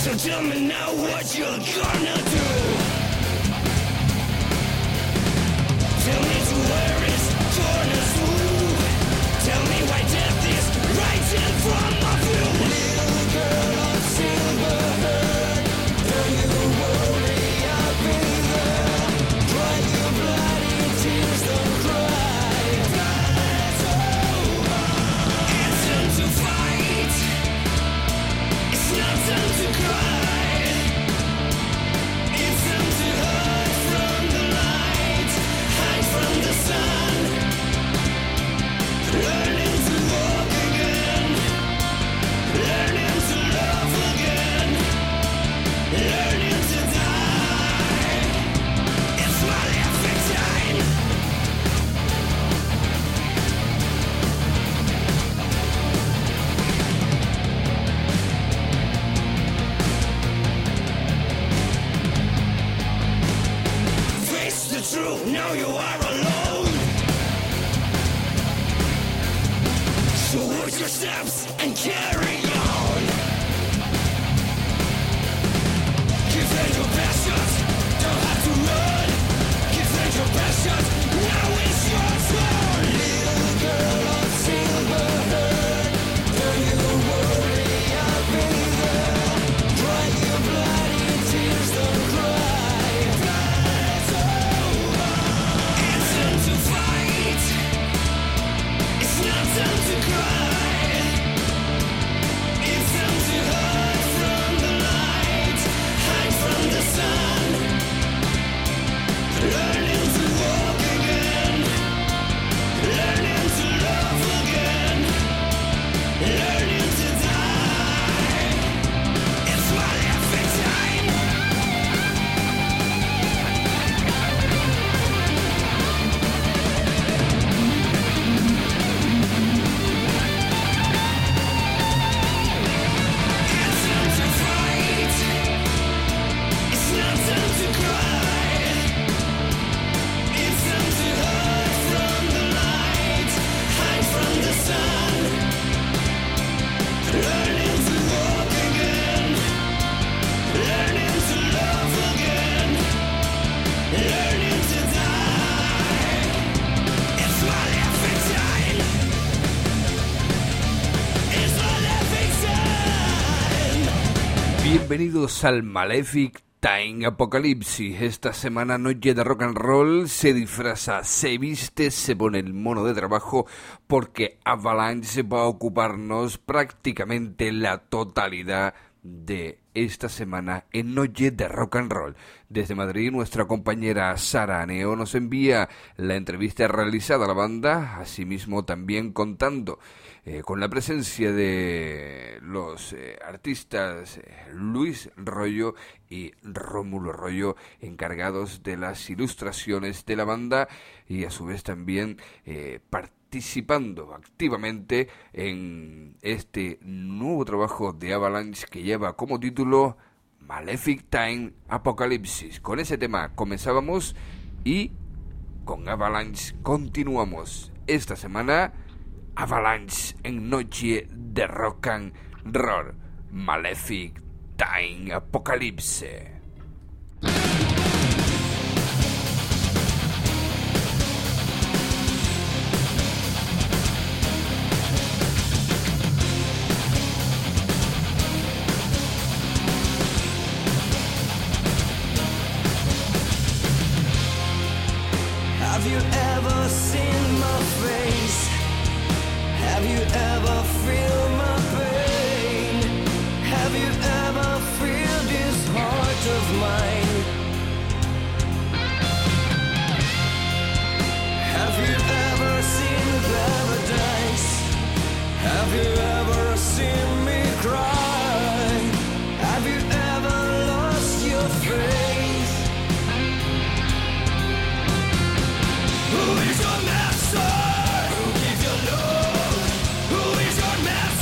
So tell me now what you're gonna do. Tell me to where it's gonna move. Tell me why death is right in front of you. Little girl on silver hair, don't you worry, I'll be there. Dry your bloody tears, don't cry. It's over. It's time to fight. It's not time to cry. It's time to hide from the light, hide from the sun. Learning to walk again, learning to love again, learning to die. It's my perfect time. Face the truth, now you are alone. So watch your steps and carry on. Give them your best shot, don't have to run. Give them your best shot, now it's your turn. Little girl on silver hair, don't you worry, I'll be there. Dry your bloody tears, don't cry. It's over. It's time to fight. It's not time to cry. It's time to hide from the light, hide from the sun. Learning to walk again, learning to love again, learning to die. It's my perfect time. It's time to fight. It's not time to cry. It's time to hide from the light, hide from the sun. Learning to walk again, learning to love again, learning to die. It's my perfect time. It's my perfect time. Bienvenidos al Malefic Time Apocalipsis. Esta semana Noche de Rock and Roll se disfraza, se viste, se pone el mono de trabajo porque Avalanche va a ocuparnos prácticamente la totalidad de esta semana en Noche de Rock and Roll. Desde Madrid, nuestra compañera Sara Aneo nos envía la entrevista realizada a la banda, asimismo también contando con la presencia de los artistas Luis Rollo y Rómulo Rollo, encargados de las ilustraciones de la banda y a su vez también participando activamente en este nuevo trabajo de Avalanche que lleva como título Malefic Time Apocalipsis. Con ese tema comenzábamos y con Avalanche continuamos. Esta semana Avalanche en Noche de Rock and Roll, Malefic Time Apocalipsis. Have you ever seen my face? Have you ever feel my pain? Have you ever feel this heart of mine? Have you ever seen paradise? Have you ever seen me cry? Have you ever lost your faith? Who is your master? Who gives your love? Who is your master?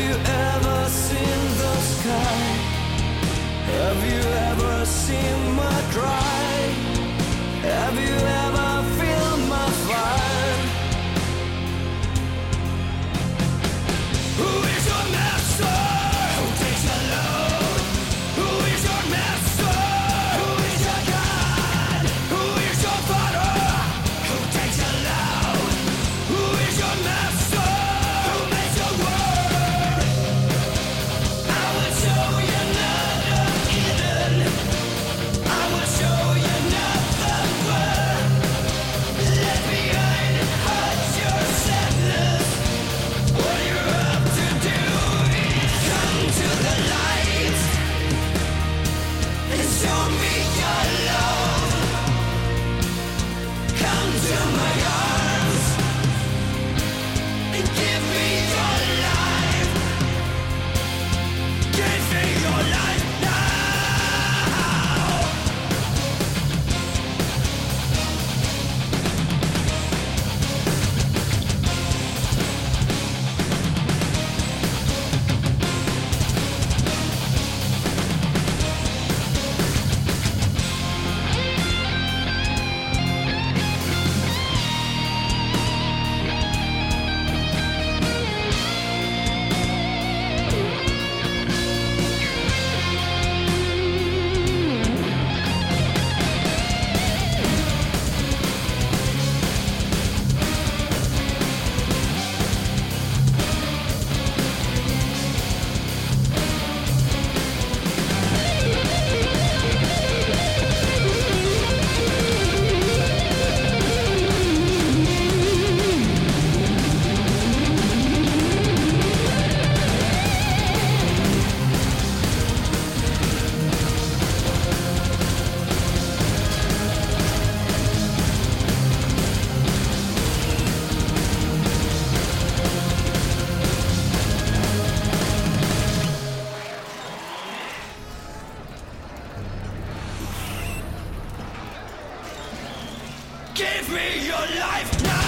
you ever seen the sky? Have you ever seen my cry? Have you ever felt my fire? Who is your master? Who takes the load? Who is your master? Who is your God? Who is your father? Who takes the load? Who is your master? Who makes your word? I will show you another Eden. I will show you another world. Left behind, hide your sadness. What you're up to do is come to the light and show me your love. Come to my arms and give me your life. Give me your life now. Give me your life now.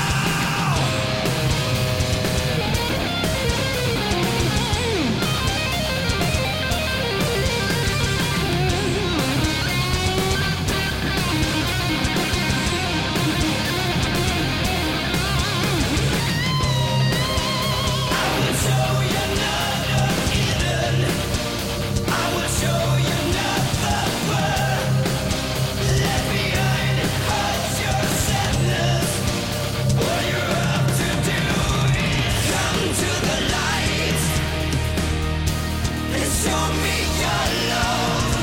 I will show you another Eden. I will show you another world. Left behind, hide your sadness. What you're up to do is come to the light and show me your love.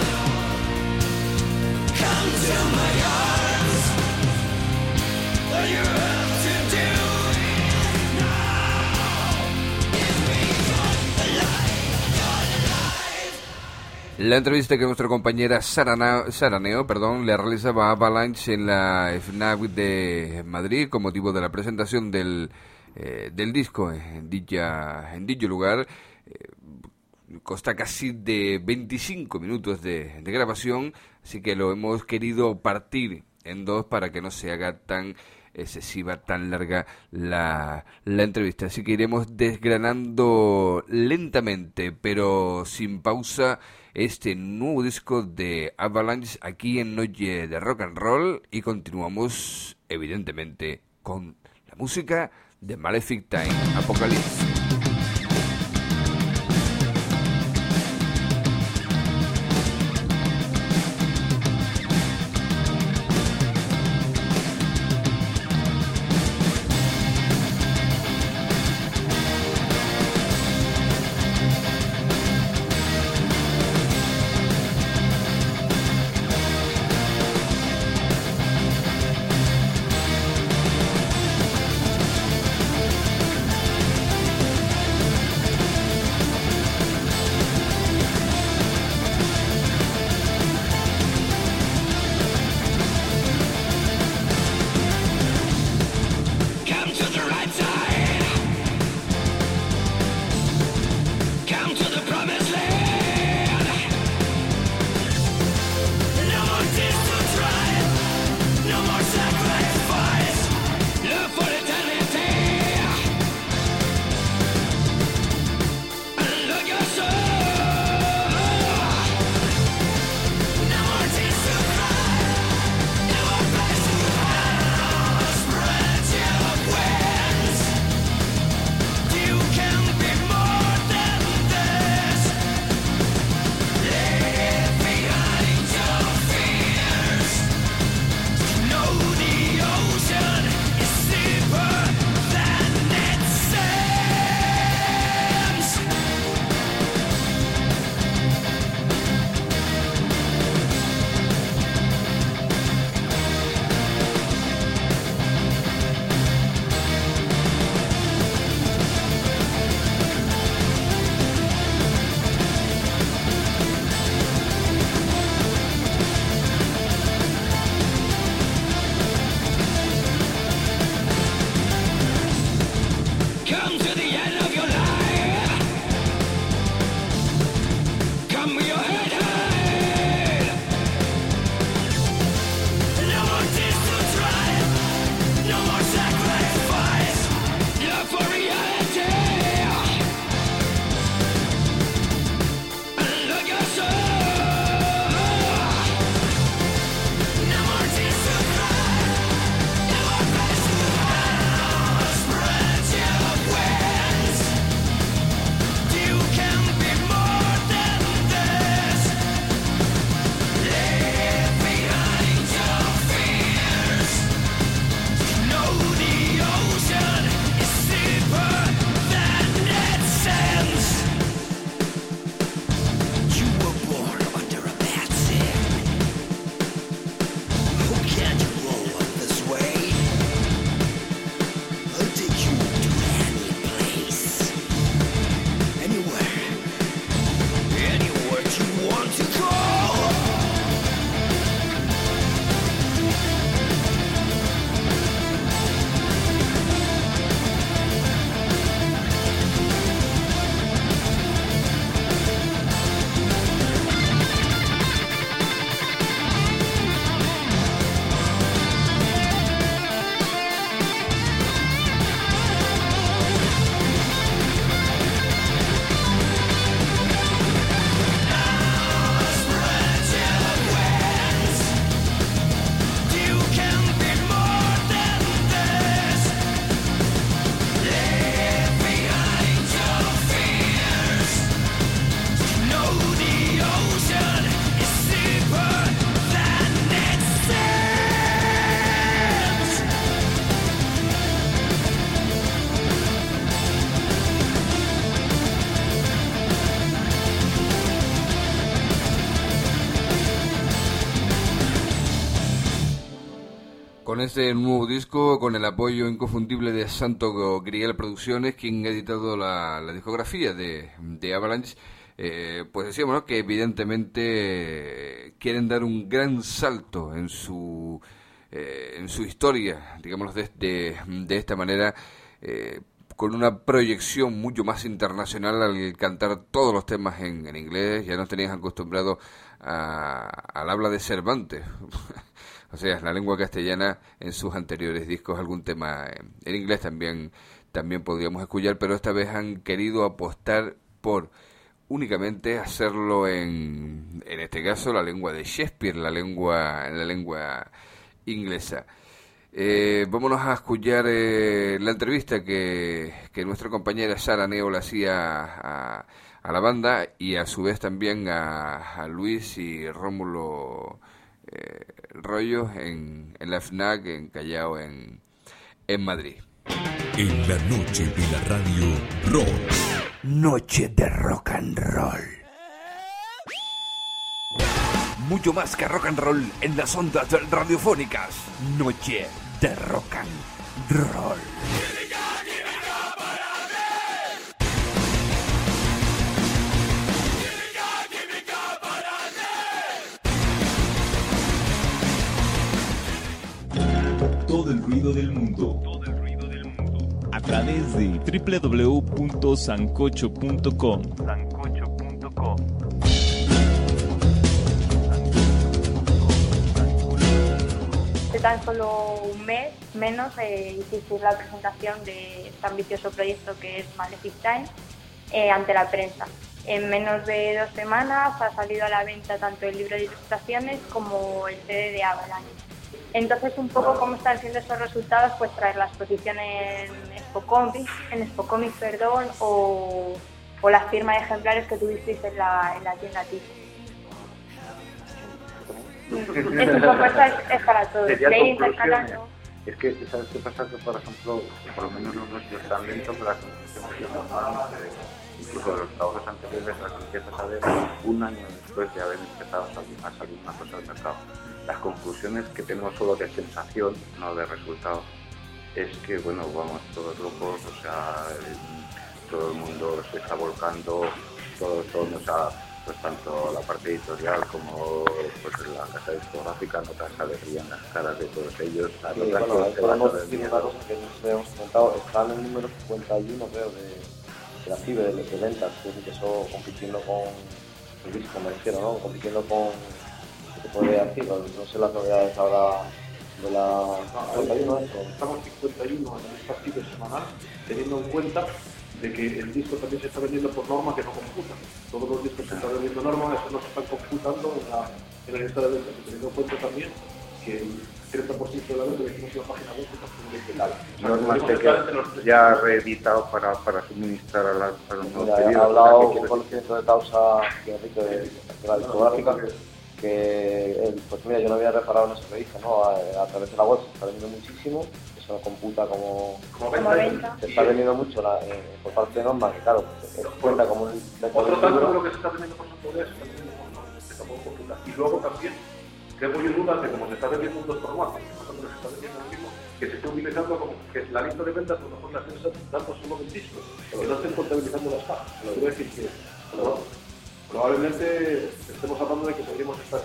Come to my arms. What you're up to do is now. Give me your life. La entrevista que nuestra compañera Saraneo le realizaba a Avalanche en la FNAC de Madrid con motivo de la presentación del disco en dicho lugar. Consta casi de 25 minutos de grabación, así que lo hemos querido partir en dos para que no se haga tan excesiva, tan larga la entrevista. Así que iremos desgranando lentamente, pero sin pausa, este nuevo disco de Avalanche aquí en Noche de Rock and Roll, y continuamos evidentemente con la música de Malefic Time Apocalypse. Con este nuevo disco, con el apoyo inconfundible de Santo Grial Producciones, quien ha editado la discografía de Avalanche, pues decíamos, ¿no?, que evidentemente quieren dar un gran salto en su historia, digámoslo de esta manera, con una proyección mucho más internacional al cantar todos los temas en inglés. Ya nos tenías acostumbrados al habla de Cervantes. O sea, la lengua castellana en sus anteriores discos, algún tema en inglés también podríamos escuchar, pero esta vez han querido apostar por únicamente hacerlo en este caso, la lengua de Shakespeare, la lengua inglesa. Vámonos a escuchar la entrevista que nuestra compañera Sara Neo le hacía a la banda, y a su vez también a Luis y Rómulo Rollos en la FNAC en Callao, en Madrid. En la noche de la radio rock. Noche de rock and roll. Mucho más que rock and roll en las ondas radiofónicas. Noche de rock and roll. Todo el ruido del mundo. A través de www.sancocho.com. Hace tan solo un mes, menos, hiciste la presentación de este ambicioso proyecto que es Malefic Time ante la prensa. En menos de 2 semanas ha salido a la venta tanto el libro de ilustraciones como el CD de Avalanche. Entonces, un poco cómo están siendo esos resultados, pues tras la exposición en Expocomics, o la firma de ejemplares que tuvisteis en la tienda TIC. Es un poco, es para todos. Es que, ¿sabes qué pasa? Que, por ejemplo, por lo menos los nuestros tan lentos, las conclusiones normalmente, incluso de los trabajos anteriores, las empiezas a ver un año después de haber empezado a salir una cosa al mercado. Las conclusiones que tenemos solo de sensación, no de resultado, es que, bueno, vamos todos locos, o sea, todo el mundo se está volcando, todo, o sea, pues tanto la parte editorial como pues la casa discográfica, notas alegría en las caras de todos ellos. Sí, bueno, podemos decir una cosa que nos habíamos comentado, está en el número 51, creo, de la CIBE de ventas, que empezó compitiendo con el disco, me refiero, ¿no? Compitiendo con, ¿qué te podría decir? No sé las novedades ahora de la 51, eso. Estamos 51 en esta CIBE semanal, teniendo en cuenta de que el disco también se está vendiendo por norma que no computan. Todos los discos se están vendiendo norma, eso no se están computando en la lista de ventas, teniendo en cuenta también que el 30% de la venta de una página web está digital. Normas que ya reeditado para suministrar a los nuevos pedidos. He hablado con conocimiento de causa Enrique de la discográfica, que pues mira, yo no había reparado en eso que dice, ¿no? A través de la web se está vendiendo muchísimo, eso no computa como venta. Se está vendiendo mucho por parte de Norma, que claro, cuenta como un otro tanto de lo que se está vendiendo por Santander se está vendiendo por Norma, que tampoco computa. Y luego también tengo yo dudas de cómo se está vendiendo un 2 formatos, se está vendiendo el mismo, que se esté utilizando como que la lista de ventas a lo mejor la estén dando solo del disco, que no estén contabilizando las cajas. Quiero decir que probablemente estemos hablando de que podríamos estar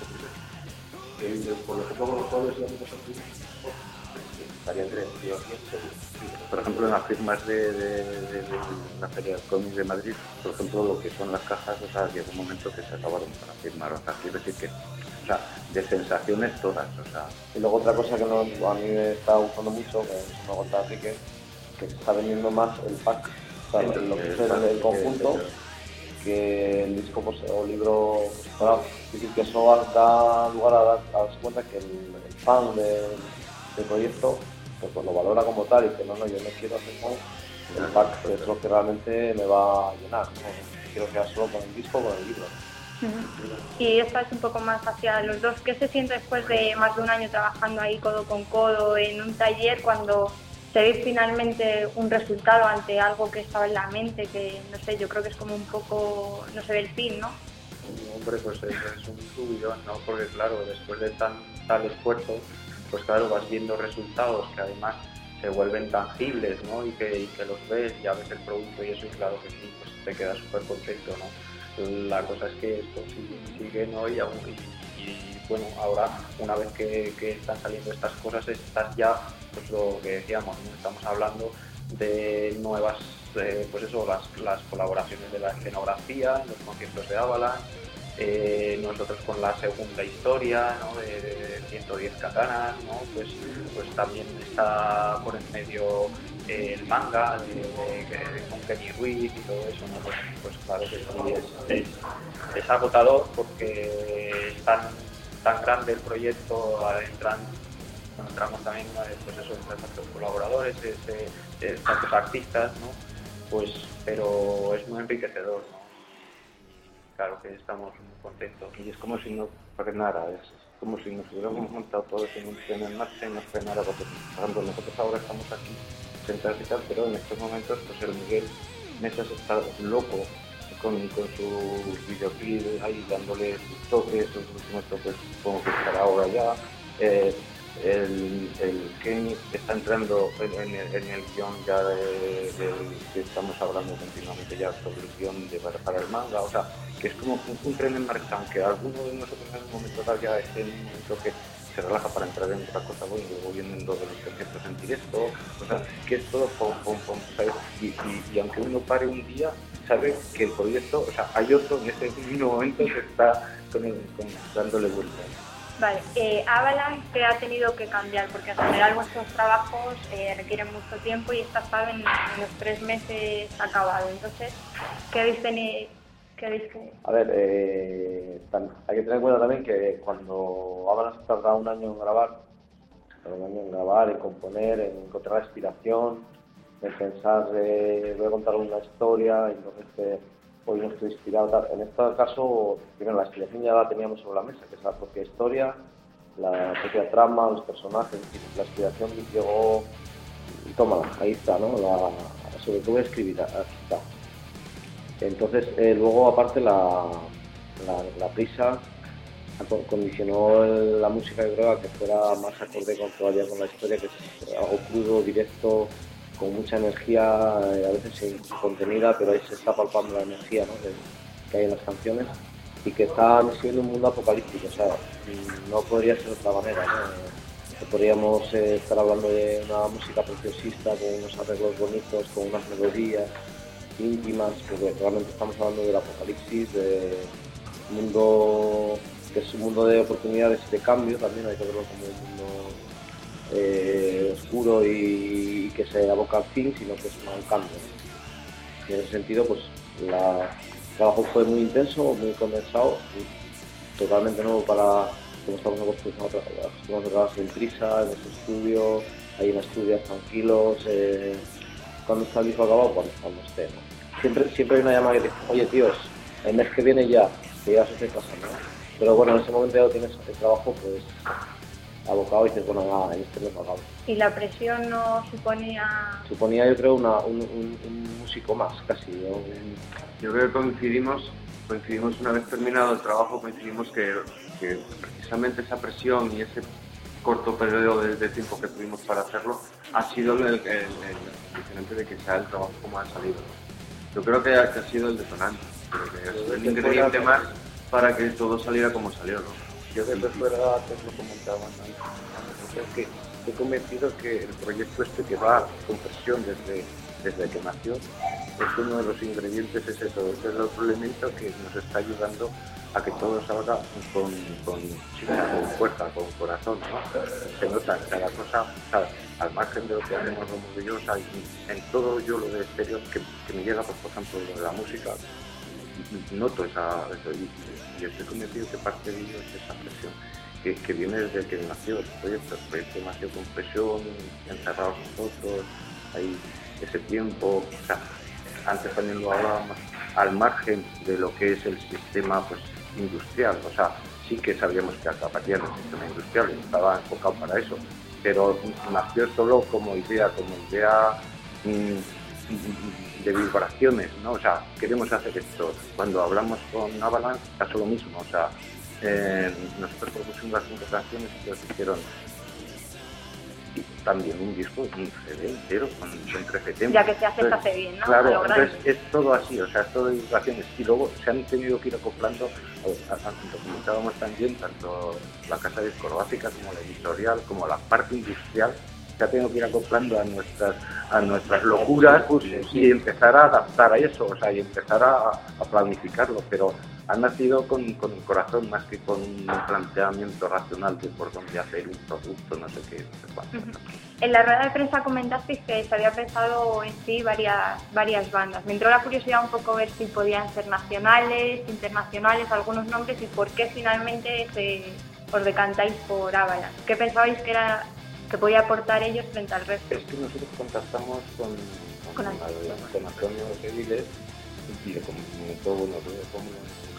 por ejemplo con los cuales la misma estaría entre 10 y 15. Por ejemplo, en las firmas de la Feria del Cómic de Madrid, por ejemplo, lo que son las cajas, o sea, llega un momento que se acabaron para firmar, o sea, quiero decir que, o sea, de sensaciones todas, o sea. Y luego otra cosa que a mí me está gustando mucho, que me contaba Enrique, que se está vendiendo más el pack, o sea, lo que es el conjunto, que el disco o libro separado. Es decir, que eso da lugar a darse cuenta que el fan del proyecto pues lo valora como tal y que no, yo no quiero hacer con el pack, que es lo que realmente me va a llenar, no quiero quedar solo con el disco o con el libro. Y esto es un poco más hacia los dos. ¿Qué se siente después de más de un año trabajando ahí codo con codo en un taller cuando se ve finalmente un resultado ante algo que estaba en la mente, que no sé, yo creo que es como un poco, no se ve el fin, ¿no? Hombre, pues es un subidón, ¿no? Porque claro, después de tal esfuerzo, pues claro, vas viendo resultados que además se vuelven tangibles, ¿no? Y que los ves, ya ves el producto y eso, y claro que sí, pues te quedas súper contento, ¿no? La cosa es que esto sigue, ¿no? Y bueno, ahora, una vez que están saliendo estas cosas, estás ya, pues lo que decíamos, ¿no? Estamos hablando de nuevas, pues eso, las colaboraciones de la escenografía, los conciertos de Avalanche, nosotros con la segunda historia, ¿no? de 110 katanas, ¿no? pues también está por en medio el manga con Kenny Ruiz y todo eso, ¿no? Pues claro que sí, es agotador porque es tan grande el proyecto, entramos también, pues eso, tantos colaboradores, tantos artistas, ¿no? Pues, pero es muy enriquecedor, ¿no? Claro que estamos muy contentos. Y es como si no frenara, es como si nos hubiéramos montado todos en un tren en marcha y no frenara, porque por ejemplo nosotros ahora estamos aquí sentados y tal, pero en estos momentos pues el Miguel Mesas está loco con sus videoclips ahí dándole sus toques, sus últimos toques supongo que estará ahora ya. El Kenny está entrando en el guión ya que estamos hablando continuamente ya sobre el guión para el manga, o sea, que es como un tren en marcha, aunque alguno de nosotros en un momento dado ya esté en un momento que se relaja para entrar en otra cosa, bueno, luego vienen lo de los conciertos en directo, o sea, que es todo ¿sabes? Y aunque uno pare un día, sabe que el proyecto, o sea, hay otro en ese mismo momento que está dándole vuelta. Vale, Avalanche ha tenido que cambiar porque en general vuestros trabajos requieren mucho tiempo y esta saga en los 3 meses acabado. Entonces, ¿qué habéis tenido? A ver, hay que tener en cuenta también que cuando Avalanche tarda un año en grabar, en componer, en encontrar la inspiración, en pensar, voy a contar una historia, entonces hoy no estoy inspirado, tal. En este caso, primero la inspiración ya la teníamos sobre la mesa, que es la propia historia, la propia trama, los personajes, la inspiración llegó, y tómala, ahí está, ¿no? Sobre todo voy a escribir, aquí está. Entonces, luego aparte la prisa condicionó la música, yo creo, que fuera más acorde todavía con la historia, que es algo crudo, directo, con mucha energía, a veces contenida, pero ahí se está palpando la energía, ¿no? que hay en las canciones, y que está siendo un mundo apocalíptico, o sea, no podría ser de otra manera, ¿no? Podríamos estar hablando de una música preciosista, con unos arreglos bonitos, con unas melodías íntimas, porque realmente estamos hablando del apocalipsis, de un mundo que es un mundo de oportunidades y de cambio, también hay que verlo como un mundo oscuro y que se aboca al fin, sino que es un cambio, ¿no? Y en ese sentido, pues el trabajo fue muy intenso, muy condensado, totalmente nuevo para como estamos acostumbrados a trabajar sin prisa, en ese estudio, ahí en Asturias tranquilos, cuando está el disco acabado, cuando esté, ¿no? Siempre hay una llamada que dice, oye tíos, el mes que viene ya, que ya se hace casa, ¿no? Pero bueno, en ese momento ya tienes el trabajo pues abocado y dices, bueno, nada, en este mes lo acabo. ¿Y la presión no suponía...? Suponía, yo creo, un músico más, casi. Yo creo que coincidimos una vez terminado el trabajo, coincidimos que precisamente esa presión y ese corto periodo de tiempo que tuvimos para hacerlo ha sido el diferente de que sea el trabajo como ha salido. Yo creo que ha sido el detonante, que ha sido el ingrediente más para que todo saliera como salió, ¿no? Yo desde fuera antes lo comentaba antes, que estoy convencido que el proyecto que va con presión desde que nació, es uno de los ingredientes, es eso, es el otro elemento que nos está ayudando a que todo salga con fuerza, con corazón, ¿no? Se nota cada cosa, ¿sabes? Al margen de lo que hacemos los movillos, en todo yo lo de exterior que me llega, pues, por ejemplo, lo de la música, noto eso, y estoy convencido que parte de ello es esa presión que viene desde que nació el proyecto nació con presión, encerrados nosotros, hay ese tiempo, o sea, antes también lo hablábamos, al margen de lo que es el sistema pues industrial, o sea, sí que sabíamos que acabaría el sistema industrial y estaba enfocado para eso, pero nació solo como idea de vibraciones, ¿no? O sea, queremos hacer esto. Cuando hablamos con Avalanche pasó lo mismo, o sea, nosotros propusimos las 5 canciones y ellos dijeron, también un disco, un CD entero con 13 temas. Ya que se hace bien, ¿no? Claro, entonces es todo así, o sea, es todo divulgaciones. Y luego se han tenido que ir acoplando, lo comentábamos también, tanto la casa discográfica como la editorial, como la parte industrial, se ha tenido que ir acoplando a nuestras locuras y empezar a adaptar a eso, o sea, y empezar a planificarlo, pero ha nacido con el corazón más que con un planteamiento racional de por dónde hacer un producto, no sé qué, no sé cuánto. En la rueda de prensa comentasteis que se había pensado en sí varias bandas. Me entró la curiosidad un poco ver si podían ser nacionales, internacionales, algunos nombres y por qué finalmente os decantáis por Avalanche. ¿Qué pensabais que podía aportar ellos frente al resto? Es que nosotros contactamos con Antonio Seviles y le comentó, bueno, como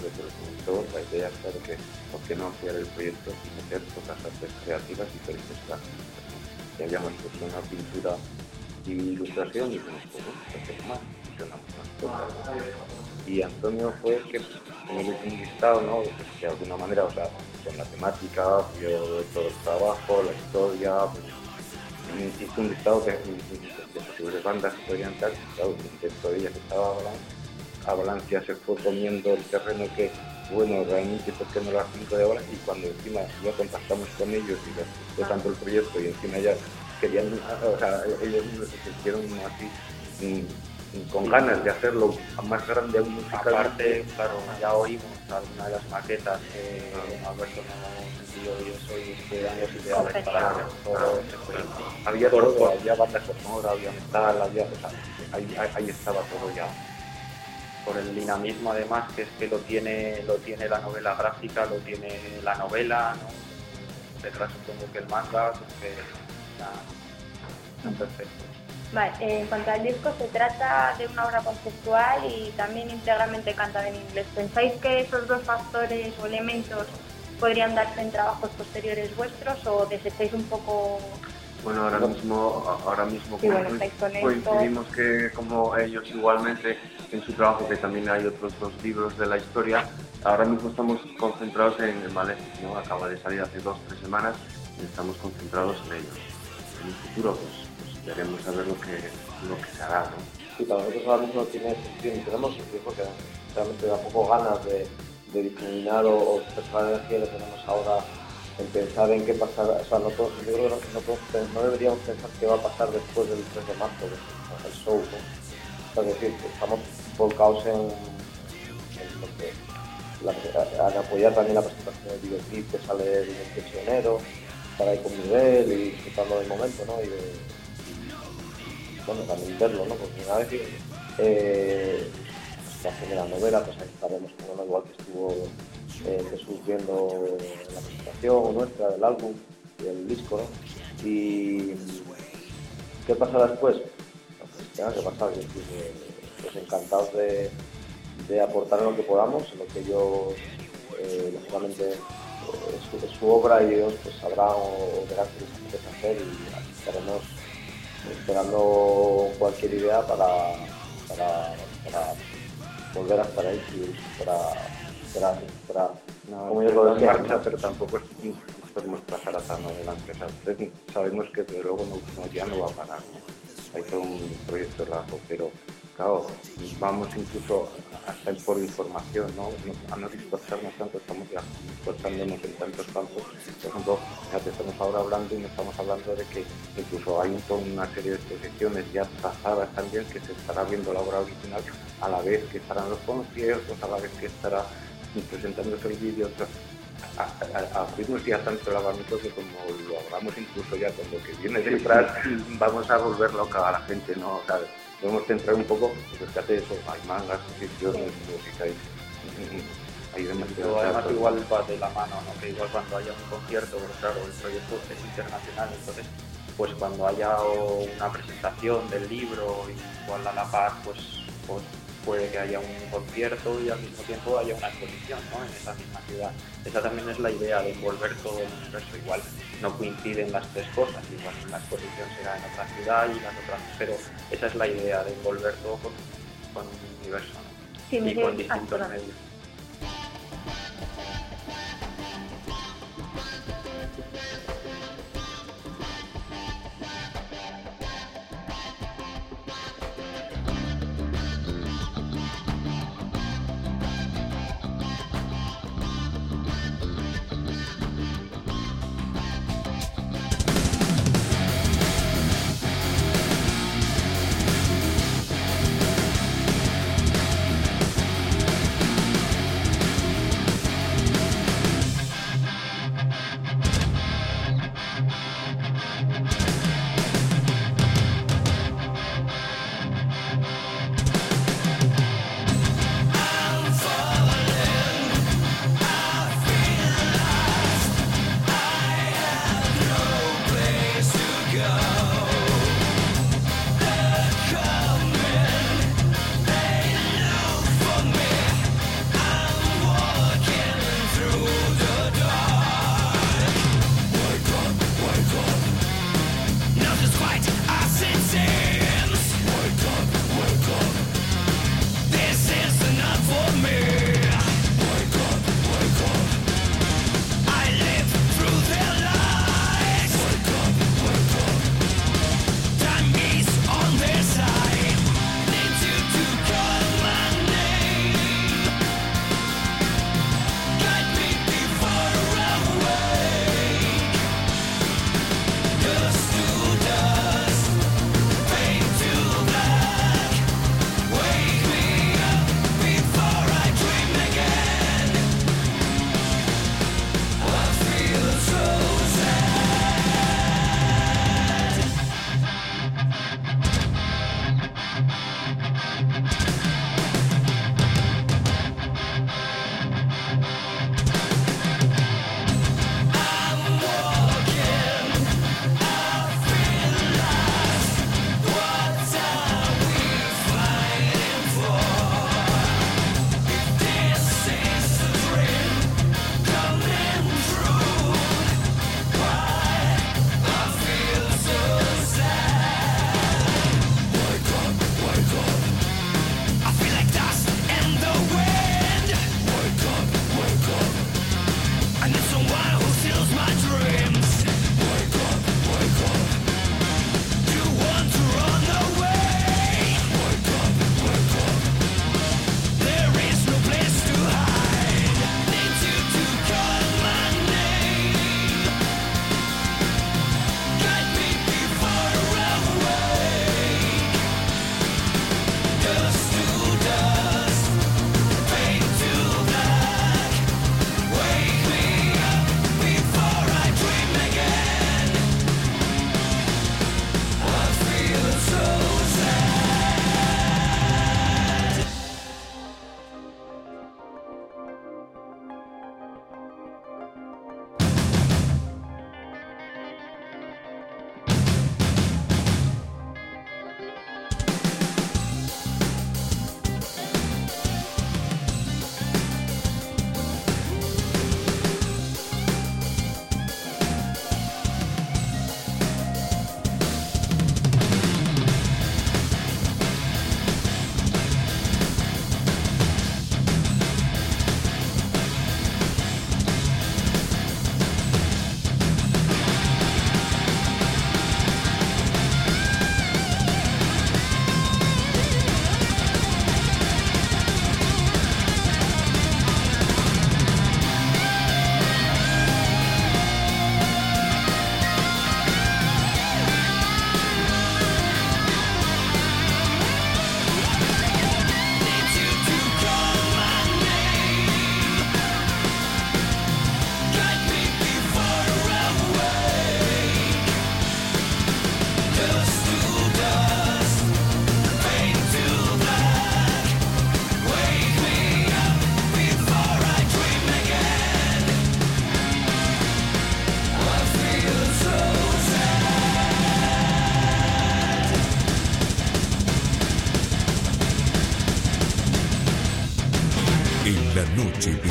la idea era que por qué no ampliar el proyecto y meter otras artes creativas diferentes clásicas, ¿no? Que habíamos puesto una pintura y ilustración y dijimos, pues bueno, hacer más, fusionamos más cosas. Y Antonio fue el que me hizo un listado, ¿no? Pues, de alguna manera, o sea, con la temática, vio todo el trabajo, la historia, pues, hizo un listado de posibles bandas que podrían estar, claro, dentro de ellas estaba Avalanche. Ya se fue comiendo el terreno que, bueno, realmente por qué no las 5 de ahora, y cuando encima ya contactamos con ellos y les gustó tanto el proyecto y encima ya querían, o sea, ellos se sintieron así con ganas de hacerlo más grande aún musicalmente. Aparte, claro, ya oímos alguna de las maquetas que Alberto nos envió y eso, y que eran los ideales para hacer todo ese proyecto. Había todo, había banda sonora, había metal, o sea, ahí estaba todo ya. Por el dinamismo además, que es que lo tiene la novela gráfica, lo tiene la novela, ¿no? Detrás supongo que el manga, que está perfecto. Vale, en cuanto al disco, se trata de una obra conceptual y también íntegramente cantada en inglés. ¿Pensáis que esos dos factores o elementos podrían darse en trabajos posteriores vuestros o desecháis un poco? Bueno, ahora mismo sí, bueno, coincidimos que como ellos igualmente en su trabajo, que también hay otros 2 libros de la historia, ahora mismo estamos concentrados en el Malefic, ¿no? Acaba de salir hace 2 o 3 semanas y estamos concentrados en ellos. En un futuro pues veremos a ver lo que se hará, ¿no? Sí, para nosotros ahora mismo tiene sentido y tenemos sentido porque realmente da poco ganas de difuminar o expresar la energía que tenemos ahora en pensar en qué pasará. O sea, yo creo que no deberíamos pensar qué va a pasar después del 3 de marzo, que es el show, ¿no? O sea, es decir, que estamos volcados en apoyar también la presentación del videoclip que sale el 28 de enero, estar ahí con Miguel y disfrutando del momento, ¿no? Y bueno, también verlo, ¿no? Porque una vez la primera novela, pues ahí estaremos con uno igual que estuvo Jesús viendo la presentación nuestra del álbum y del disco, ¿no? Y ¿qué pasará después? Pues tenga que pasar, es decir, pues encantados de aportar en lo que podamos, en lo que ellos lógicamente es su obra y ellos pues sabrán o verán qué les apetece hacer, y estaremos esperando cualquier idea para volver a estar ahí como ellos lo decían, pero tampoco podemos pasar a tan adelante. Sabemos que desde luego ya no va a parar, ¿no? Hay todo un proyecto largo, pero claro, vamos incluso hasta por información, ¿no? A no dispersarnos tanto, estamos ya dispersándonos en tantos campos. Por ejemplo, fíjate, estamos ahora hablando y no estamos hablando de que incluso hay una serie de exposiciones ya trazadas también, que se estará viendo la obra original a la vez que estarán los conciertos, a la vez que estará presentándose el vídeo. Abrimos ya tanto el abanico que como lo hagamos incluso ya con lo que viene detrás, vamos a volver loca a la gente, ¿no? O sea, podemos centrar un poco, pues fíjate eso, hay mangas, exposiciones, música, hay demasiado. Además igual va de la mano, ¿no? Que igual cuando haya un concierto, pues claro, el proyecto es internacional, entonces pues cuando haya una presentación del libro, igual a la par, pues puede que haya un concierto y al mismo tiempo haya una exposición, ¿no? En esa misma ciudad. Esa también es la idea de envolver todo el universo. Igual no coinciden las 3 cosas, igual la exposición será en otra ciudad y las otras, pero esa es la idea de envolver todo con un universo, ¿no? Sí, y con distintos medios.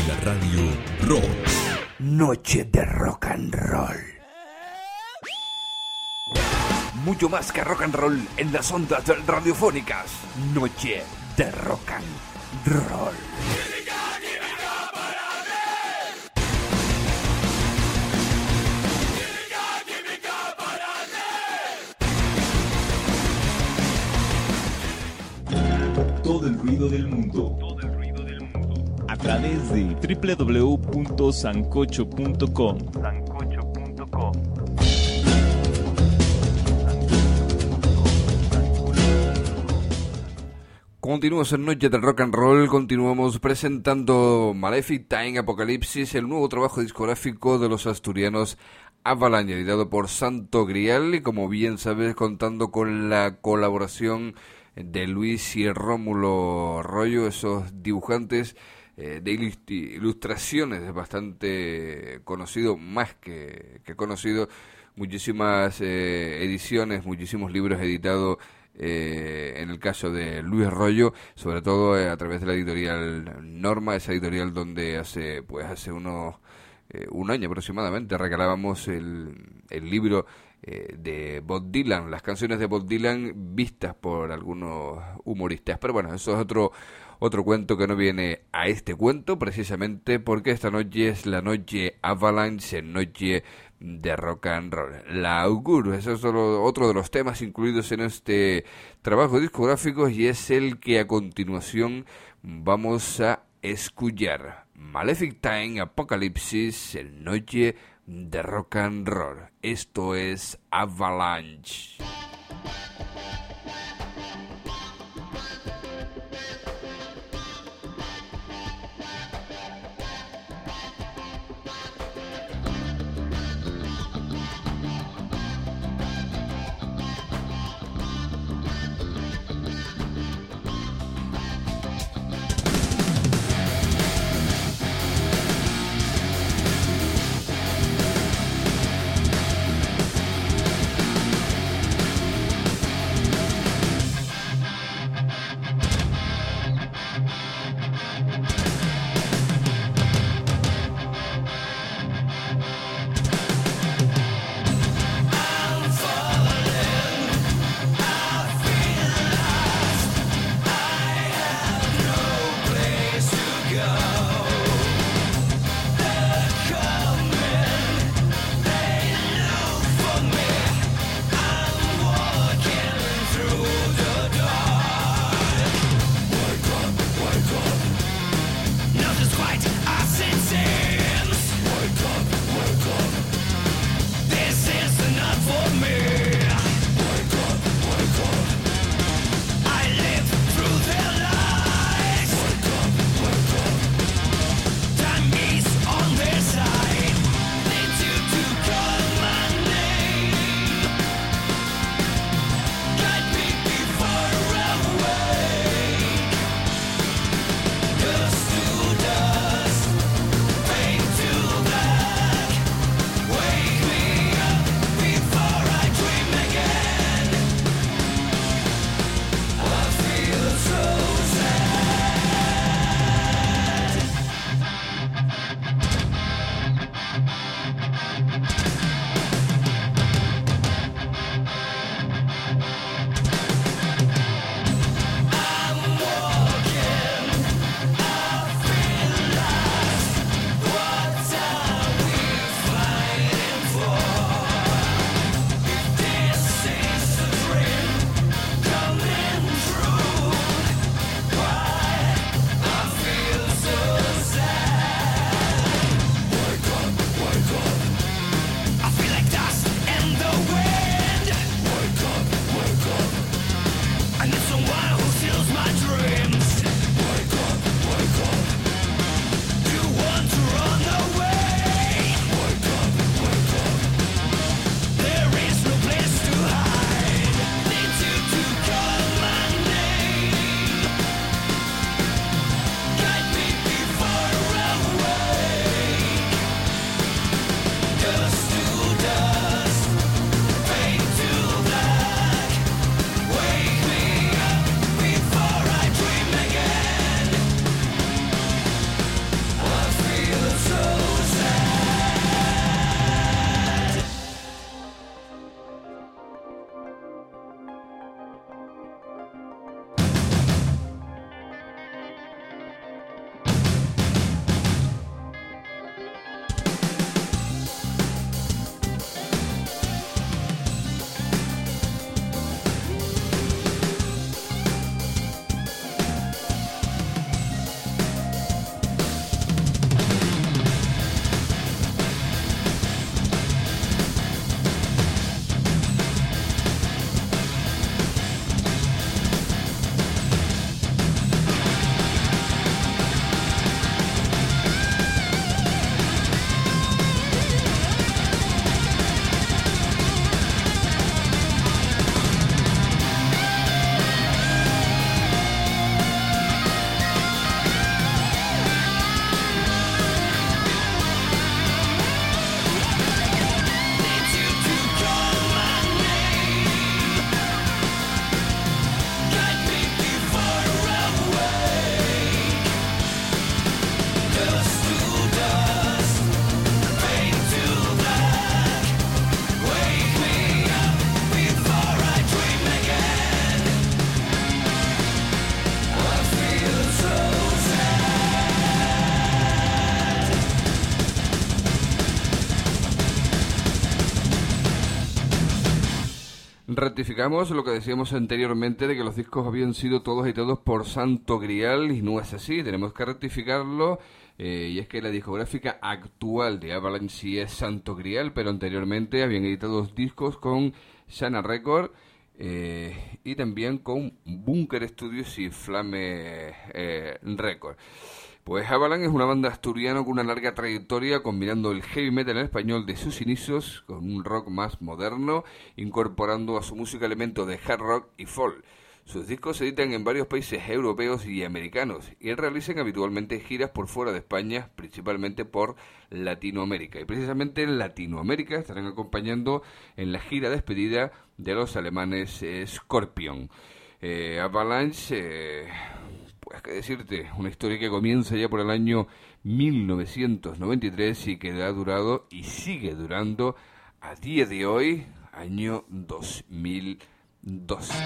la radio rock. Noche de rock and roll. Mucho más que rock and roll en las ondas radiofónicas. Noche de rock and roll. Todo el ruido del mundo. A través de www.sancocho.com. Continuamos en Noche del Rock and Roll, continuamos presentando Malefic Time Apocalipsis, el nuevo trabajo discográfico de los asturianos Avalanche, editado por Santo Grial, y como bien sabes, contando con la colaboración de Luis y Rómulo Rollo, esos dibujantes de ilustraciones bastante conocido, más que conocido, muchísimas ediciones, muchísimos libros editados en el caso de Luis Rollo, sobre todo a través de la editorial Norma, esa editorial donde hace un año aproximadamente regalábamos el libro de Bob Dylan, las canciones de Bob Dylan vistas por algunos humoristas. Pero bueno, eso es otro cuento que no viene a este cuento, precisamente porque esta noche es la noche Avalanche, noche de rock and roll. La Augur, ese es otro de los temas incluidos en este trabajo discográfico, y es el que a continuación vamos a escuchar. Malefic Time Apocalipsis, el noche de rock and roll. Esto es Avalanche. Rectificamos lo que decíamos anteriormente de que los discos habían sido todos editados por Santo Grial, y no es así, tenemos que rectificarlo, y es que la discográfica actual de Avalanche sí es Santo Grial, pero anteriormente habían editado discos con Shana Record, y también con Bunker Studios y Flame Record. Pues Avalanche es una banda asturiana con una larga trayectoria combinando el heavy metal en español de sus inicios con un rock más moderno, incorporando a su música elementos de hard rock y folk. Sus discos se editan en varios países europeos y americanos y realizan habitualmente giras por fuera de España, principalmente por Latinoamérica. Y precisamente en Latinoamérica estarán acompañando en la gira despedida de los alemanes Scorpion. Avalanche... Pues qué decirte, una historia que comienza ya por el año 1993 y que ha durado y sigue durando a día de hoy, año 2002.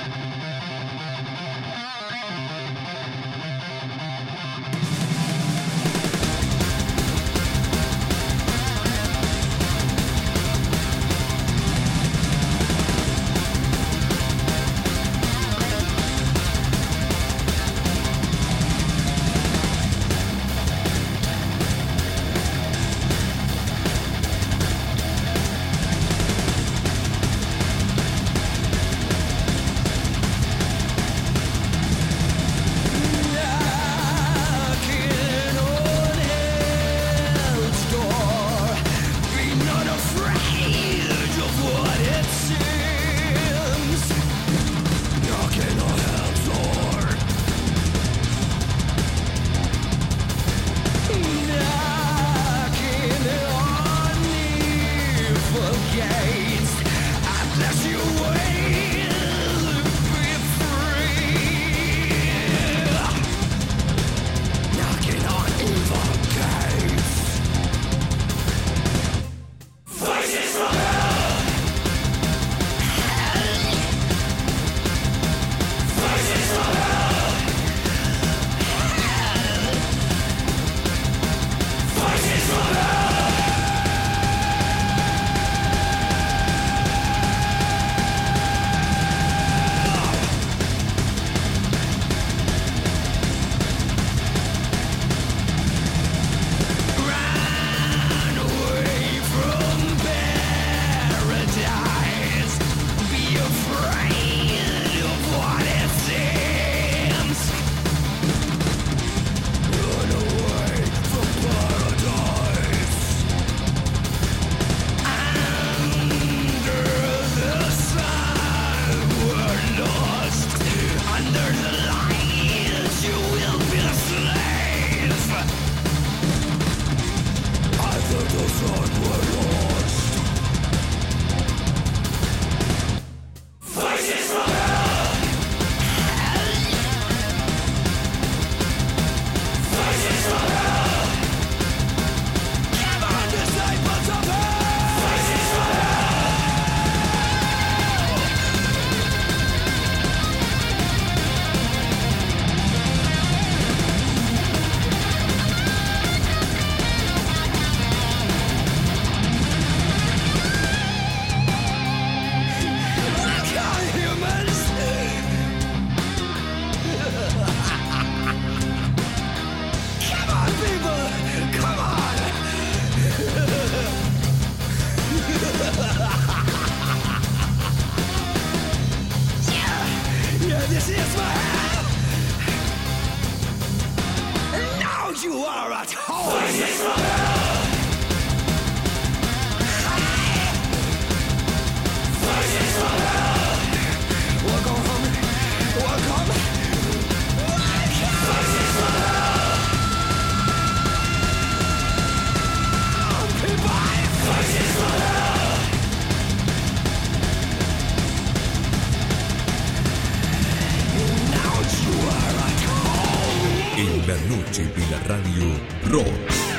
En la noche de la radio rock.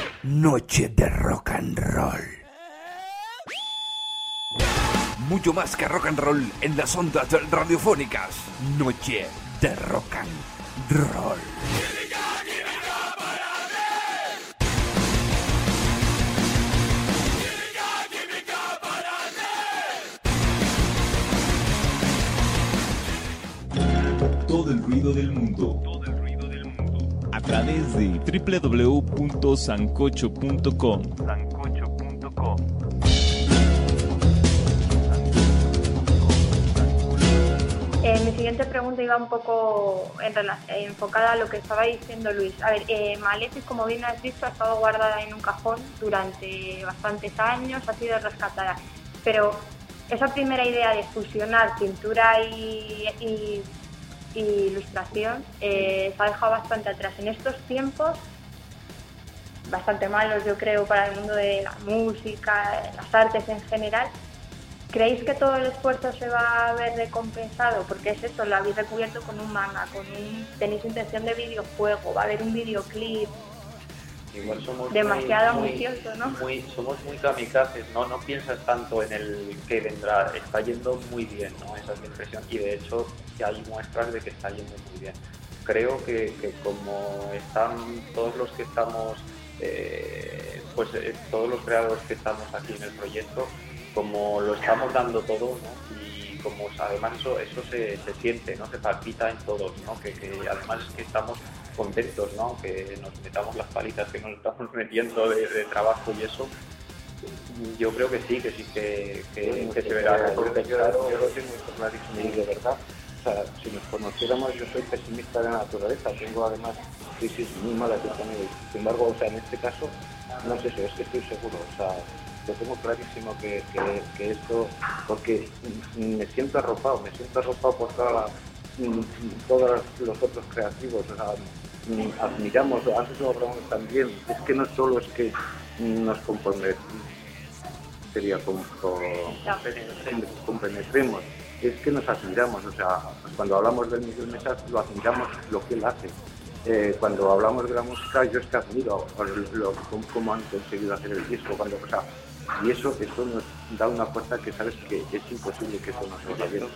Noche de rock and roll. Mucho más que rock and roll en las ondas radiofónicas. Noche de rock and roll. todo el ruido del mundo. A través de www.sancocho.com. Mi siguiente pregunta iba un poco enfocada a lo que estaba diciendo Luis. A ver, Malefic, como bien has dicho, ha estado guardada en un cajón durante bastantes años, ha sido rescatada. Pero esa primera idea de fusionar pintura y ilustración se ha dejado bastante atrás. En estos tiempos, bastante malos yo creo para el mundo de la música, las artes en general, ¿creéis que todo el esfuerzo se va a ver recompensado? Porque es eso, lo habéis recubierto con un manga, tenéis intención de videojuego, va a haber un videoclip. Igual somos demasiado ambiciosos, ¿no? Somos muy kamikazes, ¿no? No piensas tanto en el que vendrá, está yendo muy bien, ¿no? Esa es mi impresión, y de hecho que hay muestras de que está yendo muy bien. Creo que como están todos los que estamos, todos los creadores que estamos aquí en el proyecto, como lo estamos dando todo, ¿no? Y como además eso se siente, ¿no? Se palpita en todos, ¿no? Que además es que estamos contentos, ¿no? Que nos metamos las palitas que nos estamos metiendo de trabajo y eso, yo creo que sí, que se verá recompensado. Yo lo tengo clarísimo y de verdad, o sea, si nos conociéramos, yo soy pesimista de la naturaleza, tengo además crisis muy malas que también, sin embargo, o sea, en este caso, no sé si es que estoy seguro, o sea, lo tengo clarísimo que esto, porque me siento arropado por todos los otros creativos, o sea, admiramos, antes lo hablamos también, es que no solo es que nos compenetremos, es que nos admiramos, o sea, cuando hablamos del Miguel Mesas lo admiramos lo que él hace. Cuando hablamos de la música, yo es que admiro cómo han conseguido hacer el disco, y eso nos da una fuerza que sabes que es imposible que eso no se vaya bien.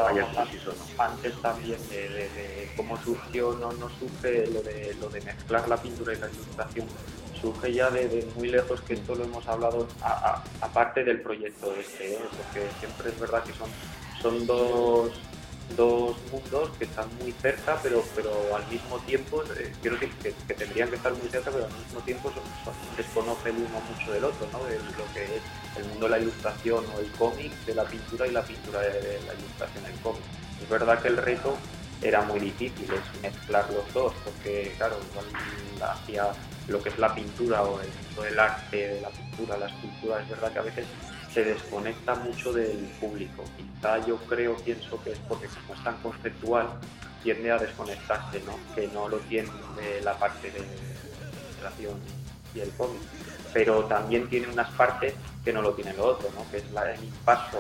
Antes también de cómo surgió, no surge lo de mezclar la pintura y la ilustración, surge ya de muy lejos, que esto lo hemos hablado aparte del proyecto porque siempre es verdad que son dos mundos que están muy cerca, pero al mismo tiempo, quiero decir que tendrían que estar muy cerca, pero al mismo tiempo desconoce el uno mucho del otro, ¿no? De lo que es el mundo de la ilustración o el cómic de la pintura y la pintura de la ilustración del cómic. Es verdad que el reto era muy difícil, es mezclar los dos, porque claro, igual hacia lo que es la pintura o el mundo del arte, de la pintura, la escultura, es verdad que a veces se desconecta mucho del público. Quizá pienso que es porque como es tan conceptual, tiende a desconectarse, ¿no? Que no lo tiene de la parte de ilustración y el cómic. Pero también tiene unas partes que no lo tiene lo otro, ¿no? Que es el impacto